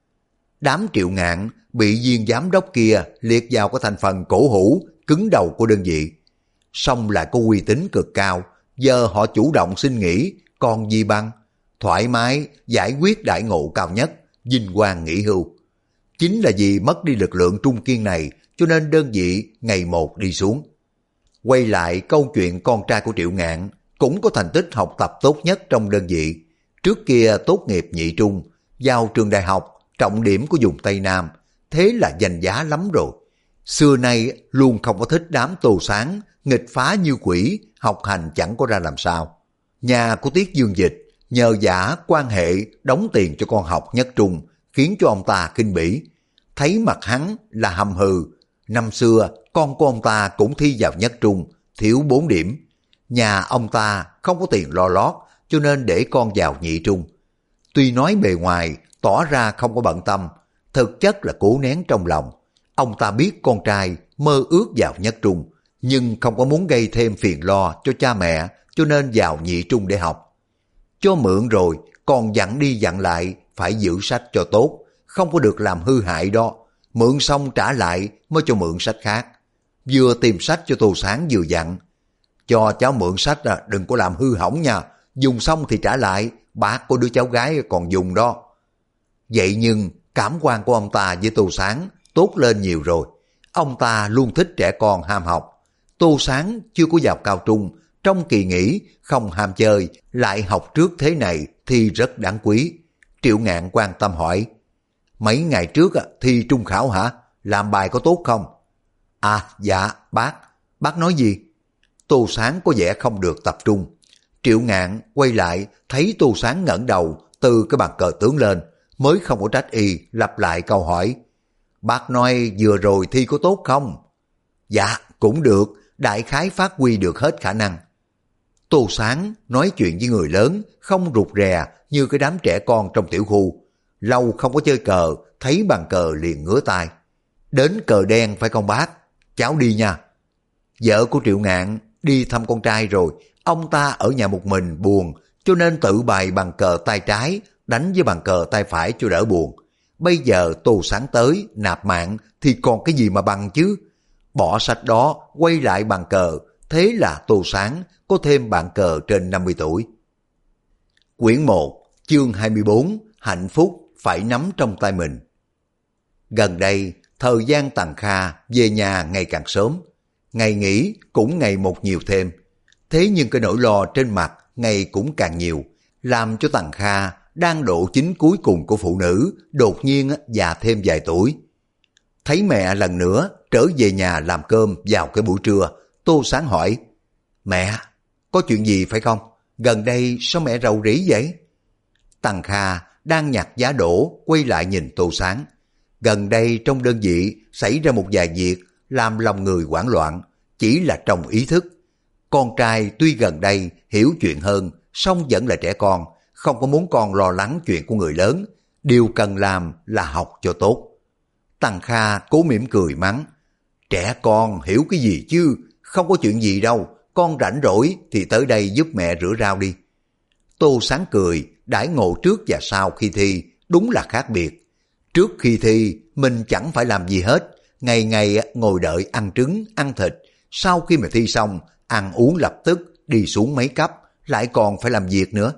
S1: Đám Triệu Ngạn bị viên giám đốc kia liệt vào cái thành phần cổ hủ, cứng đầu của đơn vị. Xong lại có uy tín cực cao, giờ họ chủ động xin nghỉ, còn gì bằng thoải mái giải quyết đại ngộ cao nhất, vinh quang nghỉ hưu. Chính là vì mất đi lực lượng trung kiên này, cho nên đơn vị ngày một đi xuống. Quay lại câu chuyện con trai của Triệu Ngạn, cũng có thành tích học tập tốt nhất trong đơn vị. Trước kia tốt nghiệp nhị trung, vào trường đại học, trọng điểm của vùng Tây Nam, thế là danh giá lắm rồi. Xưa nay luôn không có thích đám Tô Sáng, nghịch phá như quỷ, học hành chẳng có ra làm sao. Nhà của Tiết Dương Dịch nhờ giả quan hệ đóng tiền cho con học nhất trung, khiến cho ông ta khinh bỉ. Thấy mặt hắn là hầm hừ, năm xưa con của ông ta cũng thi vào nhất trung, thiếu 4 điểm. Nhà ông ta không có tiền lo lót, cho nên để con vào nhị trung. Tuy nói bề ngoài tỏ ra không có bận tâm, thực chất là cố nén trong lòng. Ông ta biết con trai mơ ước vào nhất trung, nhưng không có muốn gây thêm phiền lo cho cha mẹ, cho nên vào nhị trung để học. Cho mượn rồi, còn dặn đi dặn lại phải giữ sách cho tốt, không có được làm hư hại đó. Mượn xong trả lại mới cho mượn sách khác. vừa tìm sách cho Tô Sáng vừa dặn. Cho cháu mượn sách đừng có làm hư hỏng nha, dùng xong thì trả lại, bác của đứa cháu gái còn dùng đó. Vậy nhưng cảm quan của ông ta với Tô Sáng tốt lên nhiều rồi. Ông ta luôn thích trẻ con ham học. Tô Sáng chưa có vào cao trung, trong kỳ nghỉ không ham chơi, lại học trước thế này thì rất đáng quý. Triệu Ngạn quan tâm hỏi, mấy ngày trước thi trung khảo hả? Làm bài có tốt không? À dạ bác nói gì? Tô Sáng có vẻ không được tập trung. Triệu Ngạn quay lại thấy Tô Sáng ngẩng đầu từ cái bàn cờ tướng lên, mới không có trách y lặp lại câu hỏi. Bác nói vừa rồi thi có tốt không? Dạ cũng được, đại khái phát huy được hết khả năng. Tô Sáng nói chuyện với người lớn không rụt rè như cái đám trẻ con trong tiểu khu. Lâu không có chơi cờ, thấy bàn cờ liền ngứa tai. Đến cờ đen phải không bác? Cháu đi nha. Vợ của Triệu Ngạn đi thăm con trai rồi, ông ta ở nhà một mình buồn, cho nên tự bày bàn cờ tay trái, đánh với bàn cờ tay phải cho đỡ buồn. Bây giờ Tô Sáng tới, nạp mạng thì còn cái gì mà bằng chứ? Bỏ sách đó, quay lại bàn cờ, thế là Tô Sáng có thêm bạn cờ trên 50 tuổi. Quyển 1, chương 24, hạnh phúc phải nắm trong tay mình. Gần đây, thời gian Tằng Kha về nhà ngày càng sớm, ngày nghỉ cũng ngày một nhiều thêm. Thế nhưng cái nỗi lo trên mặt ngày cũng càng nhiều, làm cho Tằng Kha đang độ chín cuối cùng của phụ nữ đột nhiên già thêm vài tuổi. Thấy mẹ lần nữa trở về nhà làm cơm vào cái buổi trưa, Tô Sáng hỏi, mẹ, có chuyện gì phải không? Gần đây sao mẹ rầu rĩ vậy? Tằng Kha đang nhặt giá đổ quay lại nhìn Tô Sáng. Gần đây trong đơn vị xảy ra một vài việc làm lòng người hoảng loạn, chỉ là trong ý thức. Con trai tuy gần đây hiểu chuyện hơn, song vẫn là trẻ con, không có muốn con lo lắng chuyện của người lớn. Điều cần làm là học cho tốt. Tằng Kha cố mỉm cười mắng, trẻ con hiểu cái gì chứ, không có chuyện gì đâu, con rảnh rỗi thì tới đây giúp mẹ rửa rau đi. Tô Sáng cười, đãi ngộ trước và sau khi thi đúng là khác biệt. Trước khi thi mình chẳng phải làm gì hết, ngày ngày ngồi đợi ăn trứng, ăn thịt. Sau khi mà thi xong, ăn uống lập tức đi xuống mấy cấp, lại còn phải làm việc nữa.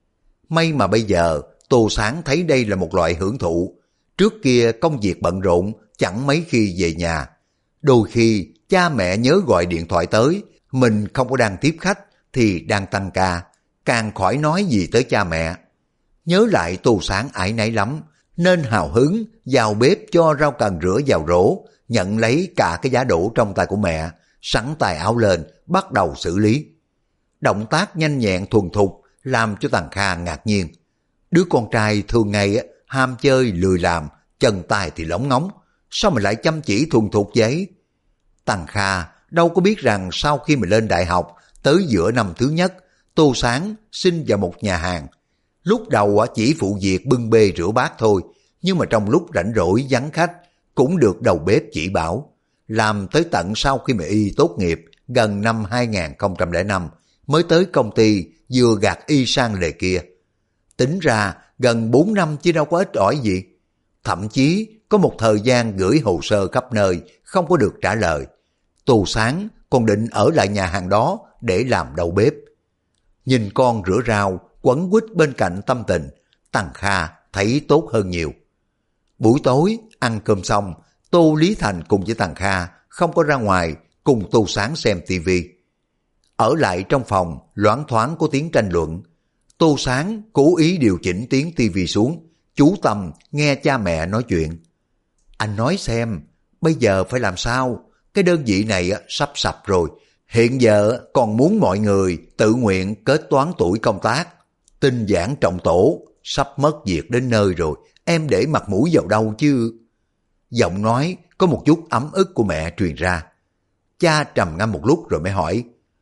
S1: May mà bây giờ Tô Sáng thấy đây là một loại hưởng thụ. Trước kia công việc bận rộn, chẳng mấy khi về nhà. Đôi khi cha mẹ nhớ gọi điện thoại tới, mình không có đang tiếp khách thì đang tăng ca, càng khỏi nói gì tới cha mẹ. Nhớ lại Tô Sáng ải náy lắm, nên hào hứng vào bếp cho rau cần rửa vào rổ, nhận lấy cả cái giá đỗ trong tay của mẹ, sắn tay áo lên, bắt đầu xử lý. Động tác nhanh nhẹn thuần thục làm cho Tằng Kha ngạc nhiên. Đứa con trai thường ngày ham chơi lười làm, chân tay thì lóng ngóng, sao mà lại chăm chỉ thuần thục vậy? Tằng Kha đâu có biết rằng sau khi mình lên đại học, tới giữa năm thứ nhất, Tô Sáng xin vào một nhà hàng. Lúc đầu chỉ phụ việc bưng bê rửa bát thôi, nhưng mà trong lúc rảnh rỗi vắng khách, cũng được đầu bếp chỉ bảo. Làm tới tận sau khi mà y tốt nghiệp, gần năm 2005, mới tới công ty vừa gạt y sang lề kia. Tính ra gần 4 năm chứ đâu có ít ỏi gì. Thậm chí có một thời gian gửi hồ sơ khắp nơi, không có được trả lời. Tô Sáng còn định ở lại nhà hàng đó để làm đầu bếp. Nhìn con rửa rau, quấn quýt bên cạnh tâm tình, Tằng Kha thấy tốt hơn nhiều. Buổi tối, ăn cơm xong, Tô Lý Thành cùng với Tằng Kha không có ra ngoài cùng Tô Sáng xem tivi. Ở lại trong phòng, loáng thoáng có tiếng tranh luận. Tô Sáng cố ý điều chỉnh tiếng tivi xuống, chú tâm nghe cha mẹ nói chuyện. Anh nói xem, bây giờ phải làm sao? Cái đơn vị này sắp sập rồi. Hiện giờ còn muốn mọi người tự nguyện kết toán tuổi công tác. Tinh giản trọng tổ, sắp mất việc đến nơi rồi. Em để mặt mũi vào đâu chứ? Giọng nói có một chút ấm ức của mẹ truyền ra. Cha trầm ngâm một lúc rồi mới hỏi,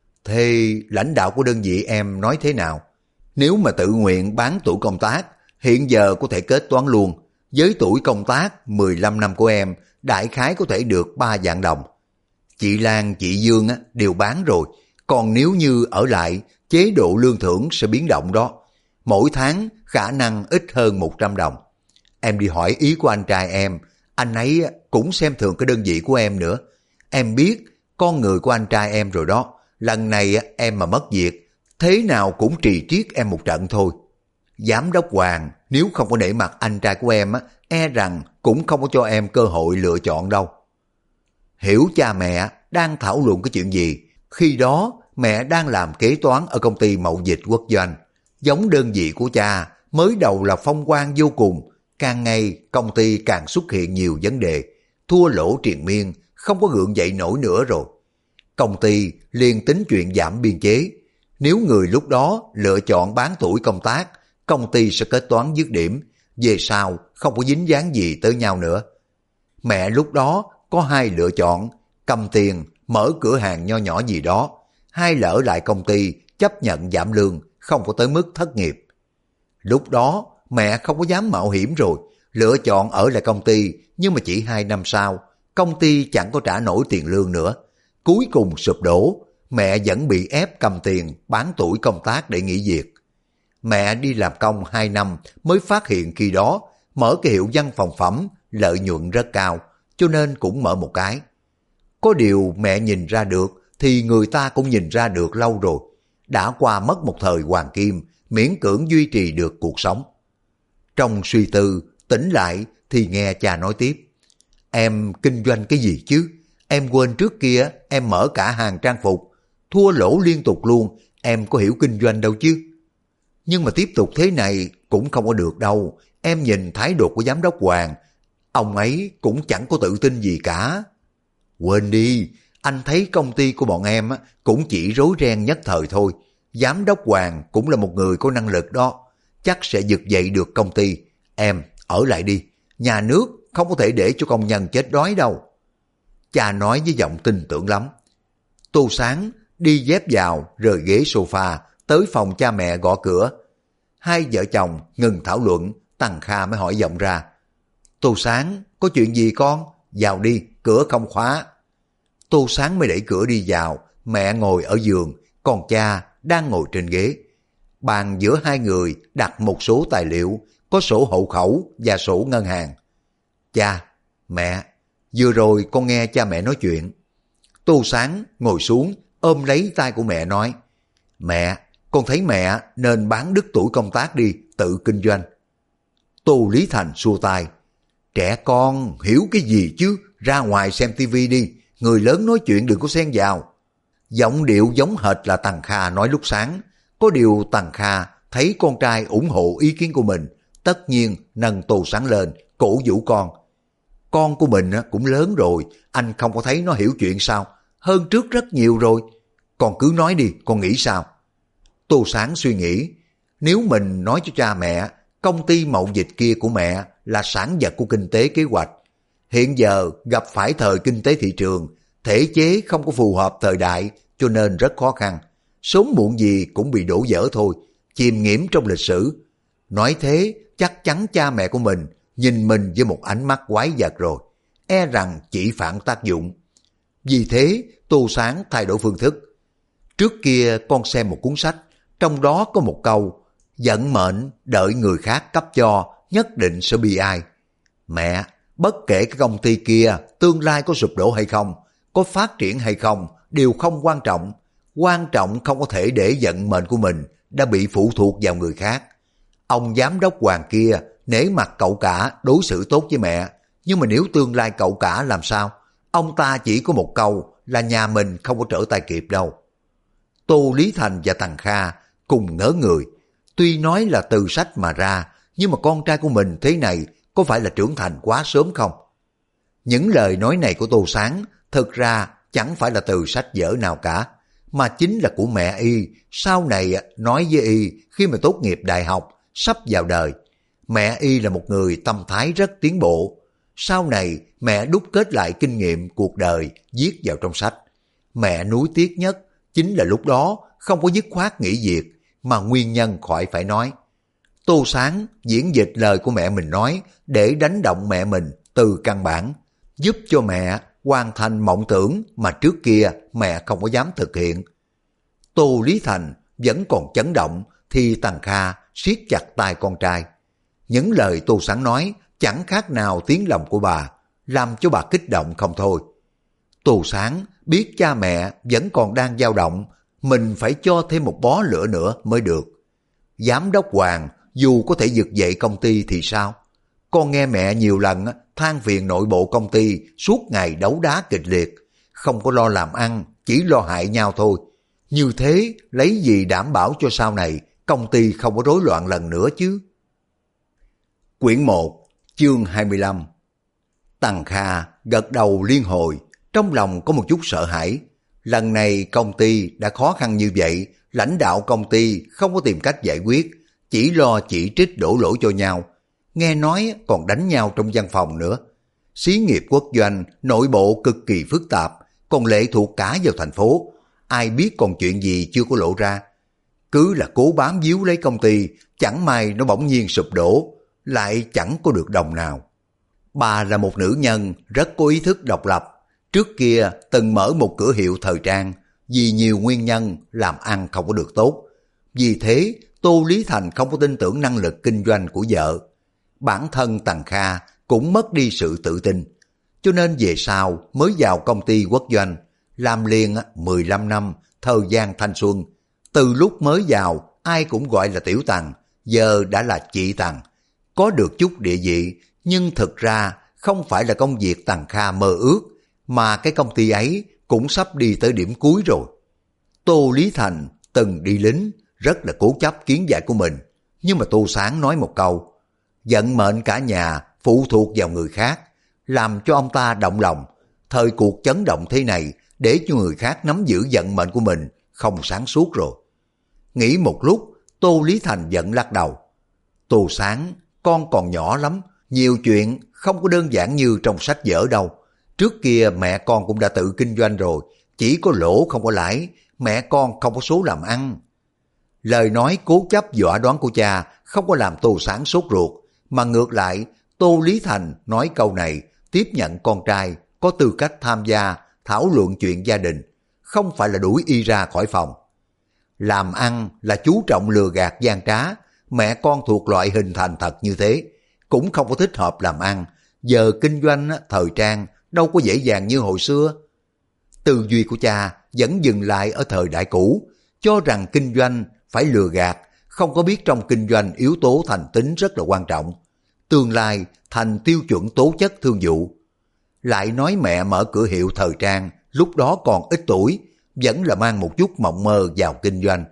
S1: thế lãnh đạo của đơn vị em nói thế nào? Nếu mà tự nguyện bán tuổi công tác, hiện giờ có thể kết toán luôn. Với tuổi công tác 15 năm của em, đại khái có thể được 3 vạn đồng. Chị Lan, chị Dương đều bán rồi. Còn nếu như ở lại, chế độ lương thưởng sẽ biến động đó. Mỗi tháng khả năng ít hơn 100 đồng. Em đi hỏi ý của anh trai em, anh ấy cũng xem thường cái đơn vị của em nữa. Em biết con người của anh trai em rồi đó, lần này em mà mất việc, thế nào cũng trì triết em một trận thôi. Giám đốc Hoàng nếu không có nể mặt anh trai của em e rằng cũng không có cho em cơ hội lựa chọn đâu. Hiểu cha mẹ đang thảo luận cái chuyện gì, khi đó mẹ đang làm kế toán ở công ty mậu dịch quốc doanh. Giống đơn vị của cha, mới đầu là phong quang vô cùng, càng ngày công ty càng xuất hiện nhiều vấn đề, thua lỗ triền miên, không có gượng dậy nổi nữa rồi. Công ty liền tính chuyện giảm biên chế, nếu người lúc đó lựa chọn bán tuổi công tác, công ty sẽ kết toán dứt điểm, về sau không có dính dáng gì tới nhau nữa. Mẹ lúc đó có hai lựa chọn, cầm tiền mở cửa hàng nho nhỏ gì đó, hay là ở lại công ty chấp nhận giảm lương, không có tới mức thất nghiệp. Lúc đó mẹ không có dám mạo hiểm rồi, lựa chọn ở lại công ty, nhưng mà chỉ 2 năm sau, công ty chẳng có trả nổi tiền lương nữa. Cuối cùng sụp đổ, mẹ vẫn bị ép cầm tiền bán tuổi công tác để nghỉ việc. Mẹ đi làm công 2 năm mới phát hiện khi đó mở cái hiệu văn phòng phẩm lợi nhuận rất cao, cho nên cũng mở một cái. Có điều mẹ nhìn ra được thì người ta cũng nhìn ra được lâu rồi. Đã qua mất một thời hoàng kim, miễn cưỡng duy trì được cuộc sống. Trong suy tư, tỉnh lại thì nghe cha nói tiếp. Em kinh doanh cái gì chứ? Em quên trước kia em mở cả hàng trang phục, thua lỗ liên tục luôn, em có hiểu kinh doanh đâu chứ. Nhưng mà tiếp tục thế này cũng không có được đâu, em nhìn thái độ của giám đốc Hoàng, ông ấy cũng chẳng có tự tin gì cả. Quên đi, anh thấy công ty của bọn em cũng chỉ rối ren nhất thời thôi. Giám đốc Hoàng cũng là một người có năng lực đó, chắc sẽ vực dậy được công ty. Em ở lại đi, nhà nước không có thể để cho công nhân chết đói đâu. Cha nói với giọng tin tưởng lắm. Tô Sáng đi dép vào rời ghế sofa tới phòng cha mẹ gõ cửa. Hai vợ chồng ngừng thảo luận, Tằng Kha mới hỏi giọng ra. Tô Sáng, có chuyện gì con? Vào đi, cửa không khóa. Tô Sáng mới đẩy cửa đi vào, mẹ ngồi ở giường, còn cha đang ngồi trên ghế. Bàn giữa hai người đặt một số tài liệu, có sổ hộ khẩu và sổ ngân hàng. Cha, mẹ, vừa rồi con nghe cha mẹ nói chuyện. Tô Sáng ngồi xuống, ôm lấy tay của mẹ nói. Mẹ, con thấy mẹ nên bán đứt tuổi công tác đi, tự kinh doanh. Tô Lý Thành xua tay. Trẻ con hiểu cái gì chứ, ra ngoài xem tivi đi, người lớn nói chuyện đừng có xen vào. Giọng điệu giống hệt là Tằng Kha nói lúc sáng, có điều Tằng Kha thấy con trai ủng hộ ý kiến của mình, tất nhiên nâng Tô Sáng lên, cổ vũ con. Con của mình cũng lớn rồi, anh không có thấy nó hiểu chuyện sao, hơn trước rất nhiều rồi. Con cứ nói đi, con nghĩ sao? Tô Sáng suy nghĩ, nếu mình nói cho cha mẹ, công ty mậu dịch kia của mẹ là sản vật của kinh tế kế hoạch. Hiện giờ gặp phải thời kinh tế thị trường, thể chế không có phù hợp thời đại cho nên rất khó khăn. Sớm muộn gì cũng bị đổ vỡ thôi, chìm nghiễm trong lịch sử. Nói thế chắc chắn cha mẹ của mình nhìn mình với một ánh mắt quái vật rồi, e rằng chỉ phản tác dụng. Vì thế Tô Sáng thay đổi phương thức. Trước kia con xem một cuốn sách, trong đó có một câu, vận mệnh đợi người khác cấp cho nhất định sẽ bi ai. Mẹ, bất kể cái công ty kia tương lai có sụp đổ hay không, có phát triển hay không, đều không quan trọng. Quan trọng không có thể để vận mệnh của mình đã bị phụ thuộc vào người khác. Ông giám đốc Hoàng kia nể mặt cậu cả đối xử tốt với mẹ, nhưng mà nếu tương lai cậu cả làm sao? Ông ta chỉ có một câu là nhà mình không có trở tay kịp đâu. Tô Lý Thành và Tằng Kha cùng ngỡ người. Tuy nói là từ sách mà ra, nhưng mà con trai của mình thế này có phải là trưởng thành quá sớm không? Những lời nói này của Tô Sáng thực ra chẳng phải là từ sách vở nào cả, mà chính là của mẹ y, sau này nói với y khi mà tốt nghiệp đại học, sắp vào đời. Mẹ y là một người tâm thái rất tiến bộ. Sau này mẹ đúc kết lại kinh nghiệm cuộc đời viết vào trong sách. Mẹ nuối tiếc nhất chính là lúc đó không có dứt khoát nghỉ việc, mà nguyên nhân khỏi phải nói. Tô Sáng diễn dịch lời của mẹ mình nói để đánh động mẹ mình từ căn bản, giúp cho mẹ hoàn thành mộng tưởng mà trước kia mẹ không có dám thực hiện. Tô Lý Thành vẫn còn chấn động thì Tằng Kha siết chặt tay con trai. Những lời Tô Sáng nói chẳng khác nào tiếng lòng của bà, làm cho bà kích động không thôi. Tô Sáng biết cha mẹ vẫn còn đang dao động, mình phải cho thêm một bó lửa nữa mới được. Giám đốc Hoàng dù có thể vực dậy công ty thì sao? Con nghe mẹ nhiều lần than phiền nội bộ công ty suốt ngày đấu đá kịch liệt, không có lo làm ăn, chỉ lo hại nhau thôi. Như thế lấy gì đảm bảo cho sau này công ty không có rối loạn lần nữa chứ? Quyển 1, chương 25. Tằng Kha gật đầu liên hồi, trong lòng có một chút sợ hãi. Lần này công ty đã khó khăn như vậy, lãnh đạo công ty không có tìm cách giải quyết, chỉ lo chỉ trích đổ lỗi cho nhau. Nghe nói còn đánh nhau trong văn phòng nữa. Xí nghiệp quốc doanh, nội bộ cực kỳ phức tạp, còn lệ thuộc cả vào thành phố. Ai biết còn chuyện gì chưa có lộ ra. Cứ là cố bám víu lấy công ty, chẳng may nó bỗng nhiên sụp đổ, lại chẳng có được đồng nào. Bà là một nữ nhân rất có ý thức độc lập. Trước kia từng mở một cửa hiệu thời trang, vì nhiều nguyên nhân làm ăn không có được tốt. Vì thế Tô Lý Thành không có tin tưởng năng lực kinh doanh của vợ. Bản thân Tằng Kha cũng mất đi sự tự tin. Cho nên về sau mới vào công ty quốc doanh, làm liền 15 năm, thời gian thanh xuân. Từ lúc mới vào ai cũng gọi là Tiểu Tằng, giờ đã là chị Tằng. Có được chút địa vị, nhưng thực ra không phải là công việc Tằng Kha mơ ước, mà cái công ty ấy cũng sắp đi tới điểm cuối rồi. Tô Lý Thành từng đi lính, rất là cố chấp kiến giải của mình. Nhưng mà Tô Sáng nói một câu, vận mệnh cả nhà phụ thuộc vào người khác, làm cho ông ta động lòng. Thời cuộc chấn động thế này, để cho người khác nắm giữ vận mệnh của mình, không sáng suốt rồi. Nghĩ một lúc, Tô Lý Thành giận lắc đầu. Tô Sáng, con còn nhỏ lắm, nhiều chuyện không có đơn giản như trong sách vở đâu. Trước kia mẹ con cũng đã tự kinh doanh rồi, chỉ có lỗ không có lãi, mẹ con không có số làm ăn. Lời nói cố chấp dọa đoán của cha không có làm Tô Sáng sốt ruột, mà ngược lại Tô Lý Thành nói câu này tiếp nhận con trai có tư cách tham gia thảo luận chuyện gia đình, không phải là đuổi y ra khỏi phòng. Làm ăn là chú trọng lừa gạt gian trá, mẹ con thuộc loại hình thành thật như thế, cũng không có thích hợp làm ăn. Giờ kinh doanh thời trang đâu có dễ dàng như hồi xưa. Tư duy của cha vẫn dừng lại ở thời đại cũ, cho rằng kinh doanh phải lừa gạt, không có biết trong kinh doanh yếu tố thành tính rất là quan trọng. Tương lai thành tiêu chuẩn tố chất thương vụ. Lại nói mẹ mở cửa hiệu thời trang, lúc đó còn ít tuổi, vẫn là mang một chút mộng mơ vào kinh doanh.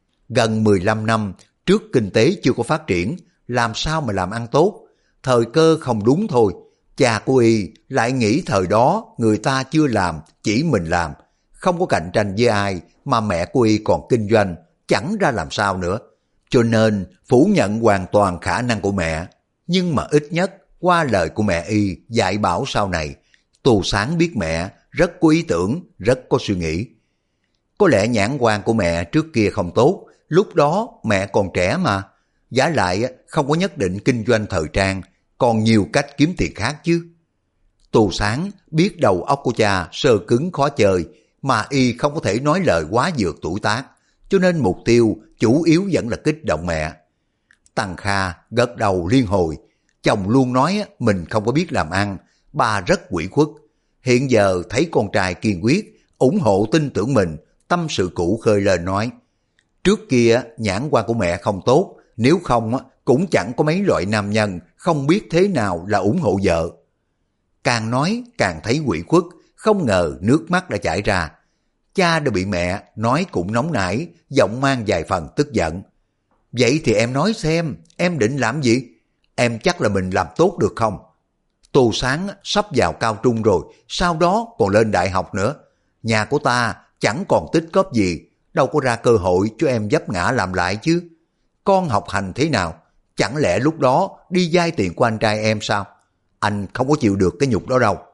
S1: Gần 15 năm trước kinh tế chưa có phát triển, làm sao mà làm ăn tốt, thời cơ không đúng thôi. Cha của y lại nghĩ thời đó người ta chưa làm, chỉ mình làm, không có cạnh tranh với ai, mà mẹ của y còn kinh doanh, chẳng ra làm sao nữa. Cho nên phủ nhận hoàn toàn khả năng của mẹ, nhưng mà ít nhất qua lời của mẹ y dạy bảo sau này, Tô Sáng biết mẹ rất có ý tưởng, rất có suy nghĩ. Có lẽ nhãn quan của mẹ trước kia không tốt, lúc đó mẹ còn trẻ mà. Giả lại không có nhất định kinh doanh thời trang, còn nhiều cách kiếm tiền khác chứ. Tô Sáng biết đầu óc của cha sơ cứng khó chơi, mà y không có thể nói lời quá vượt tuổi tác, cho nên mục tiêu chủ yếu vẫn là kích động mẹ. Tằng Kha gật đầu liên hồi, chồng luôn nói mình không có biết làm ăn, bà rất ủy khuất. Hiện giờ thấy con trai kiên quyết, ủng hộ tin tưởng mình, tâm sự cũ khơi lên nói, trước kia nhãn quan của mẹ không tốt, nếu không cũng chẳng có mấy loại nam nhân không biết thế nào là ủng hộ vợ. Càng nói càng thấy ủy khuất, không ngờ nước mắt đã chảy ra. Cha đã bị mẹ nói cũng nóng nảy, giọng mang vài phần tức giận. Vậy thì em nói xem, em định làm gì? Em chắc là mình làm tốt được không? Tô Sáng sắp vào cao trung rồi, sau đó còn lên đại học nữa. Nhà của ta chẳng còn tích góp gì, đâu có ra cơ hội cho em vấp ngã làm lại chứ. Con học hành thế nào? Chẳng lẽ lúc đó đi vay tiền của anh trai em sao? Anh không có chịu được cái nhục đó đâu.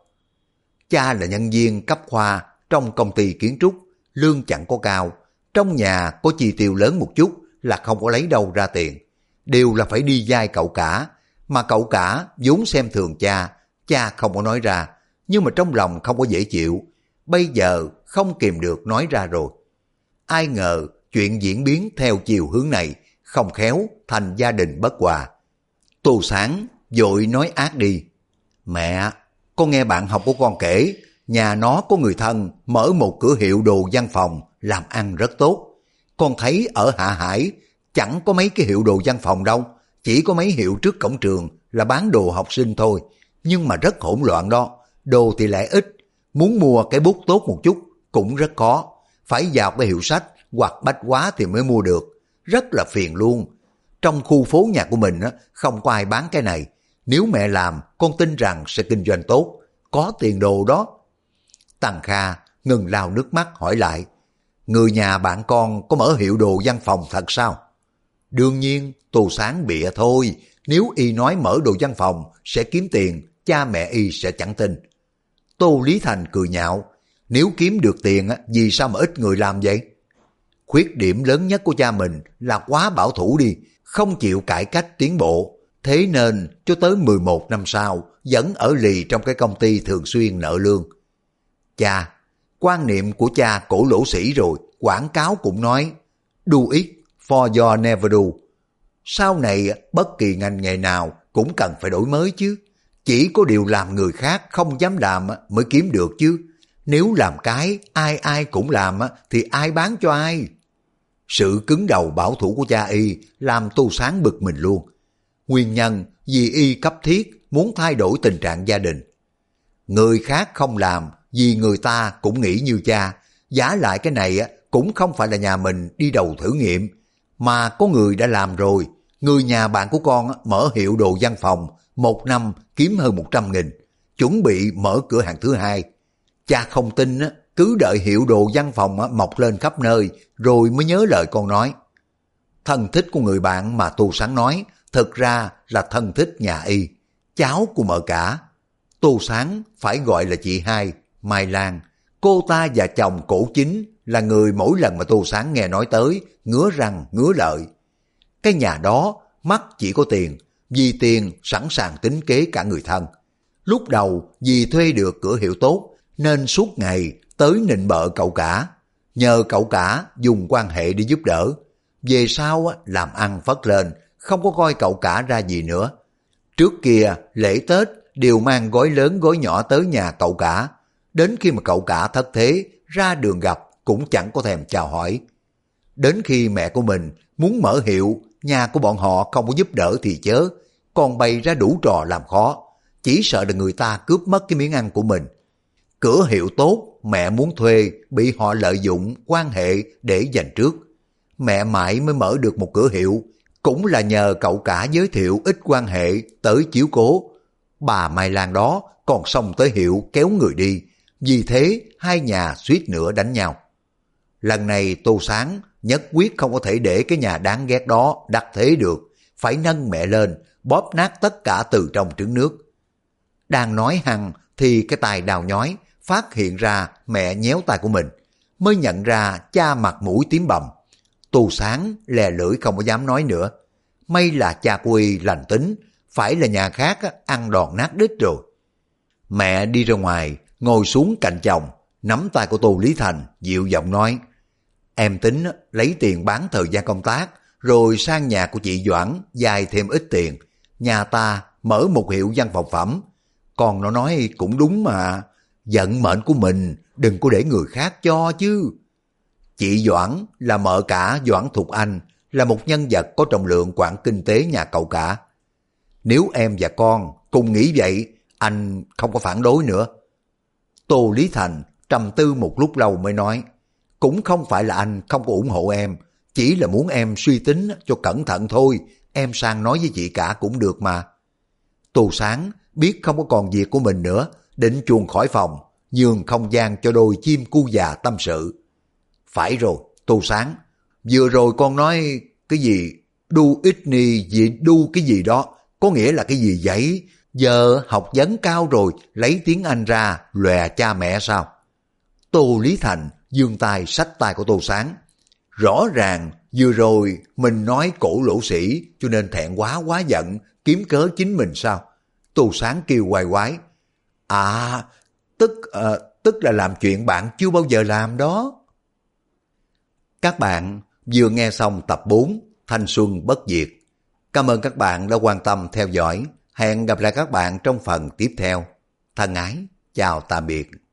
S1: Cha là nhân viên cấp khoa trong công ty kiến trúc, lương chẳng có cao. Trong nhà có chi tiêu lớn một chút là không có lấy đâu ra tiền. Đều là phải đi vay cậu cả. Mà cậu cả vốn xem thường cha, cha không có nói ra. Nhưng mà trong lòng không có dễ chịu. Bây giờ không kìm được nói ra rồi. Ai ngờ chuyện diễn biến theo chiều hướng này, không khéo thành gia đình bất hòa. Tô Sáng vội nói ác đi. Mẹ, con nghe bạn học của con kể, nhà nó có người thân mở một cửa hiệu đồ văn phòng làm ăn rất tốt. Con thấy ở Hạ Hải chẳng có mấy cái hiệu đồ văn phòng đâu, chỉ có mấy hiệu trước cổng trường là bán đồ học sinh thôi, nhưng mà rất hỗn loạn đó, đồ thì lại ít, muốn mua cái bút tốt một chút cũng rất khó, phải vào cái hiệu sách hoặc bách hóa thì mới mua được, rất là phiền luôn. Trong khu phố nhà của mình không có ai bán cái này, nếu mẹ làm con tin rằng sẽ kinh doanh tốt, có tiền đồ đó. Tăng Kha ngừng lau nước mắt hỏi lại, người nhà bạn con có mở hiệu đồ văn phòng thật sao? Đương nhiên, Tô Sáng bịa thôi, nếu y nói mở đồ văn phòng sẽ kiếm tiền, cha mẹ y sẽ chẳng tin. Tô Lý Thành cười nhạo, nếu kiếm được tiền vì sao mà ít người làm vậy? Khuyết điểm lớn nhất của cha mình là quá bảo thủ đi, không chịu cải cách tiến bộ, thế nên cho tới 11 năm sau vẫn ở lì trong cái công ty thường xuyên nợ lương. Cha, quan niệm của cha cổ lỗ sĩ rồi, quảng cáo cũng nói do it for your never do. Sau này bất kỳ ngành nghề nào cũng cần phải đổi mới chứ, chỉ có điều làm người khác không dám làm mới kiếm được chứ, nếu làm cái ai ai cũng làm thì ai bán cho ai? Sự cứng đầu bảo thủ của cha y làm Tô Sáng bực mình luôn. Nguyên nhân vì y cấp thiết muốn thay đổi tình trạng gia đình. Người khác không làm vì người ta cũng nghĩ như cha, giả lại cái này cũng không phải là nhà mình đi đầu thử nghiệm, mà có người đã làm rồi. Người nhà bạn của con mở hiệu đồ văn phòng, một năm kiếm hơn 100.000, chuẩn bị mở cửa hàng thứ hai. Cha không tin cứ đợi hiệu đồ văn phòng mọc lên khắp nơi rồi mới nhớ lời con nói. Thân thích của người bạn mà Tô Sáng nói thực ra là thân thích nhà y, cháu của mợ cả. Tô Sáng phải gọi là chị hai, Mai Lan. Cô ta và chồng Cổ Chính là người mỗi lần mà Tô Sáng nghe nói tới ngứa răng ngứa lợi. Cái nhà đó mắt chỉ có tiền, vì tiền sẵn sàng tính kế cả người thân. Lúc đầu vì thuê được cửa hiệu tốt nên suốt ngày tới nịnh bợ cậu cả, nhờ cậu cả dùng quan hệ để giúp đỡ. Về sau làm ăn phất lên, không có coi cậu cả ra gì nữa. Trước kia lễ Tết đều mang gói lớn gói nhỏ tới nhà cậu cả, đến khi mà cậu cả thất thế ra đường gặp cũng chẳng có thèm chào hỏi. Đến khi mẹ của mình muốn mở hiệu, nhà của bọn họ không có giúp đỡ thì chớ, còn bày ra đủ trò làm khó, chỉ sợ là người ta cướp mất cái miếng ăn của mình. Cửa hiệu tốt mẹ muốn thuê bị họ lợi dụng quan hệ để giành trước. Mẹ mãi mới mở được một cửa hiệu, cũng là nhờ cậu cả giới thiệu ít quan hệ tới chiếu cố. Bà Mai Lan đó còn xông tới hiệu kéo người đi, vì thế hai nhà suýt nữa đánh nhau. Lần này Tô Sáng nhất quyết không có thể để cái nhà đáng ghét đó đắc thế được, phải nâng mẹ lên, bóp nát tất cả từ trong trứng nước. Đang nói hăng thì cái tay đào nhói phát hiện ra mẹ nhéo tay của mình, mới nhận ra cha mặt mũi tím bầm. Tô Sáng lè lưỡi không có dám nói nữa. May là cha của y lành tính, phải là nhà khác ăn đòn nát đít rồi. Mẹ đi ra ngoài, ngồi xuống cạnh chồng, nắm tay của Tô Lý Thành, dịu giọng nói, em tính lấy tiền bán thời gian công tác, rồi sang nhà của chị Doãn vay thêm ít tiền. Nhà ta mở một hiệu văn phòng phẩm. Còn nó nói cũng đúng mà, vận mệnh của mình đừng có để người khác cho chứ. Chị Doãn là mợ cả Doãn Thục Anh, là một nhân vật có trọng lượng quản kinh tế nhà cậu cả. Nếu em và con cùng nghĩ vậy, anh không có phản đối nữa. Tô Lý Thành trầm tư một lúc lâu mới nói, cũng không phải là anh không có ủng hộ em, chỉ là muốn em suy tính cho cẩn thận thôi, em sang nói với chị cả cũng được mà. Tô Sáng biết không có còn việc của mình nữa, định chuồn khỏi phòng, nhường không gian cho đôi chim cu già tâm sự. Phải rồi, Tô Sáng, vừa rồi con nói cái gì do it ni gì do cái gì đó, có nghĩa là cái gì vậy? Giờ học vấn cao rồi, lấy tiếng Anh ra lòe cha mẹ sao? Tô Lý Thành giương tay xách tay của Tô Sáng. Rõ ràng vừa rồi mình nói cổ lỗ sĩ cho nên thẹn quá giận, kiếm cớ chính mình sao? Tô Sáng kêu hoài quái. À, tức là làm chuyện bạn chưa bao giờ làm đó. Các bạn vừa nghe xong tập 4 Thanh Xuân Bất Diệt. Cảm ơn các bạn đã quan tâm theo dõi. Hẹn gặp lại các bạn trong phần tiếp theo. Thân ái, chào tạm biệt.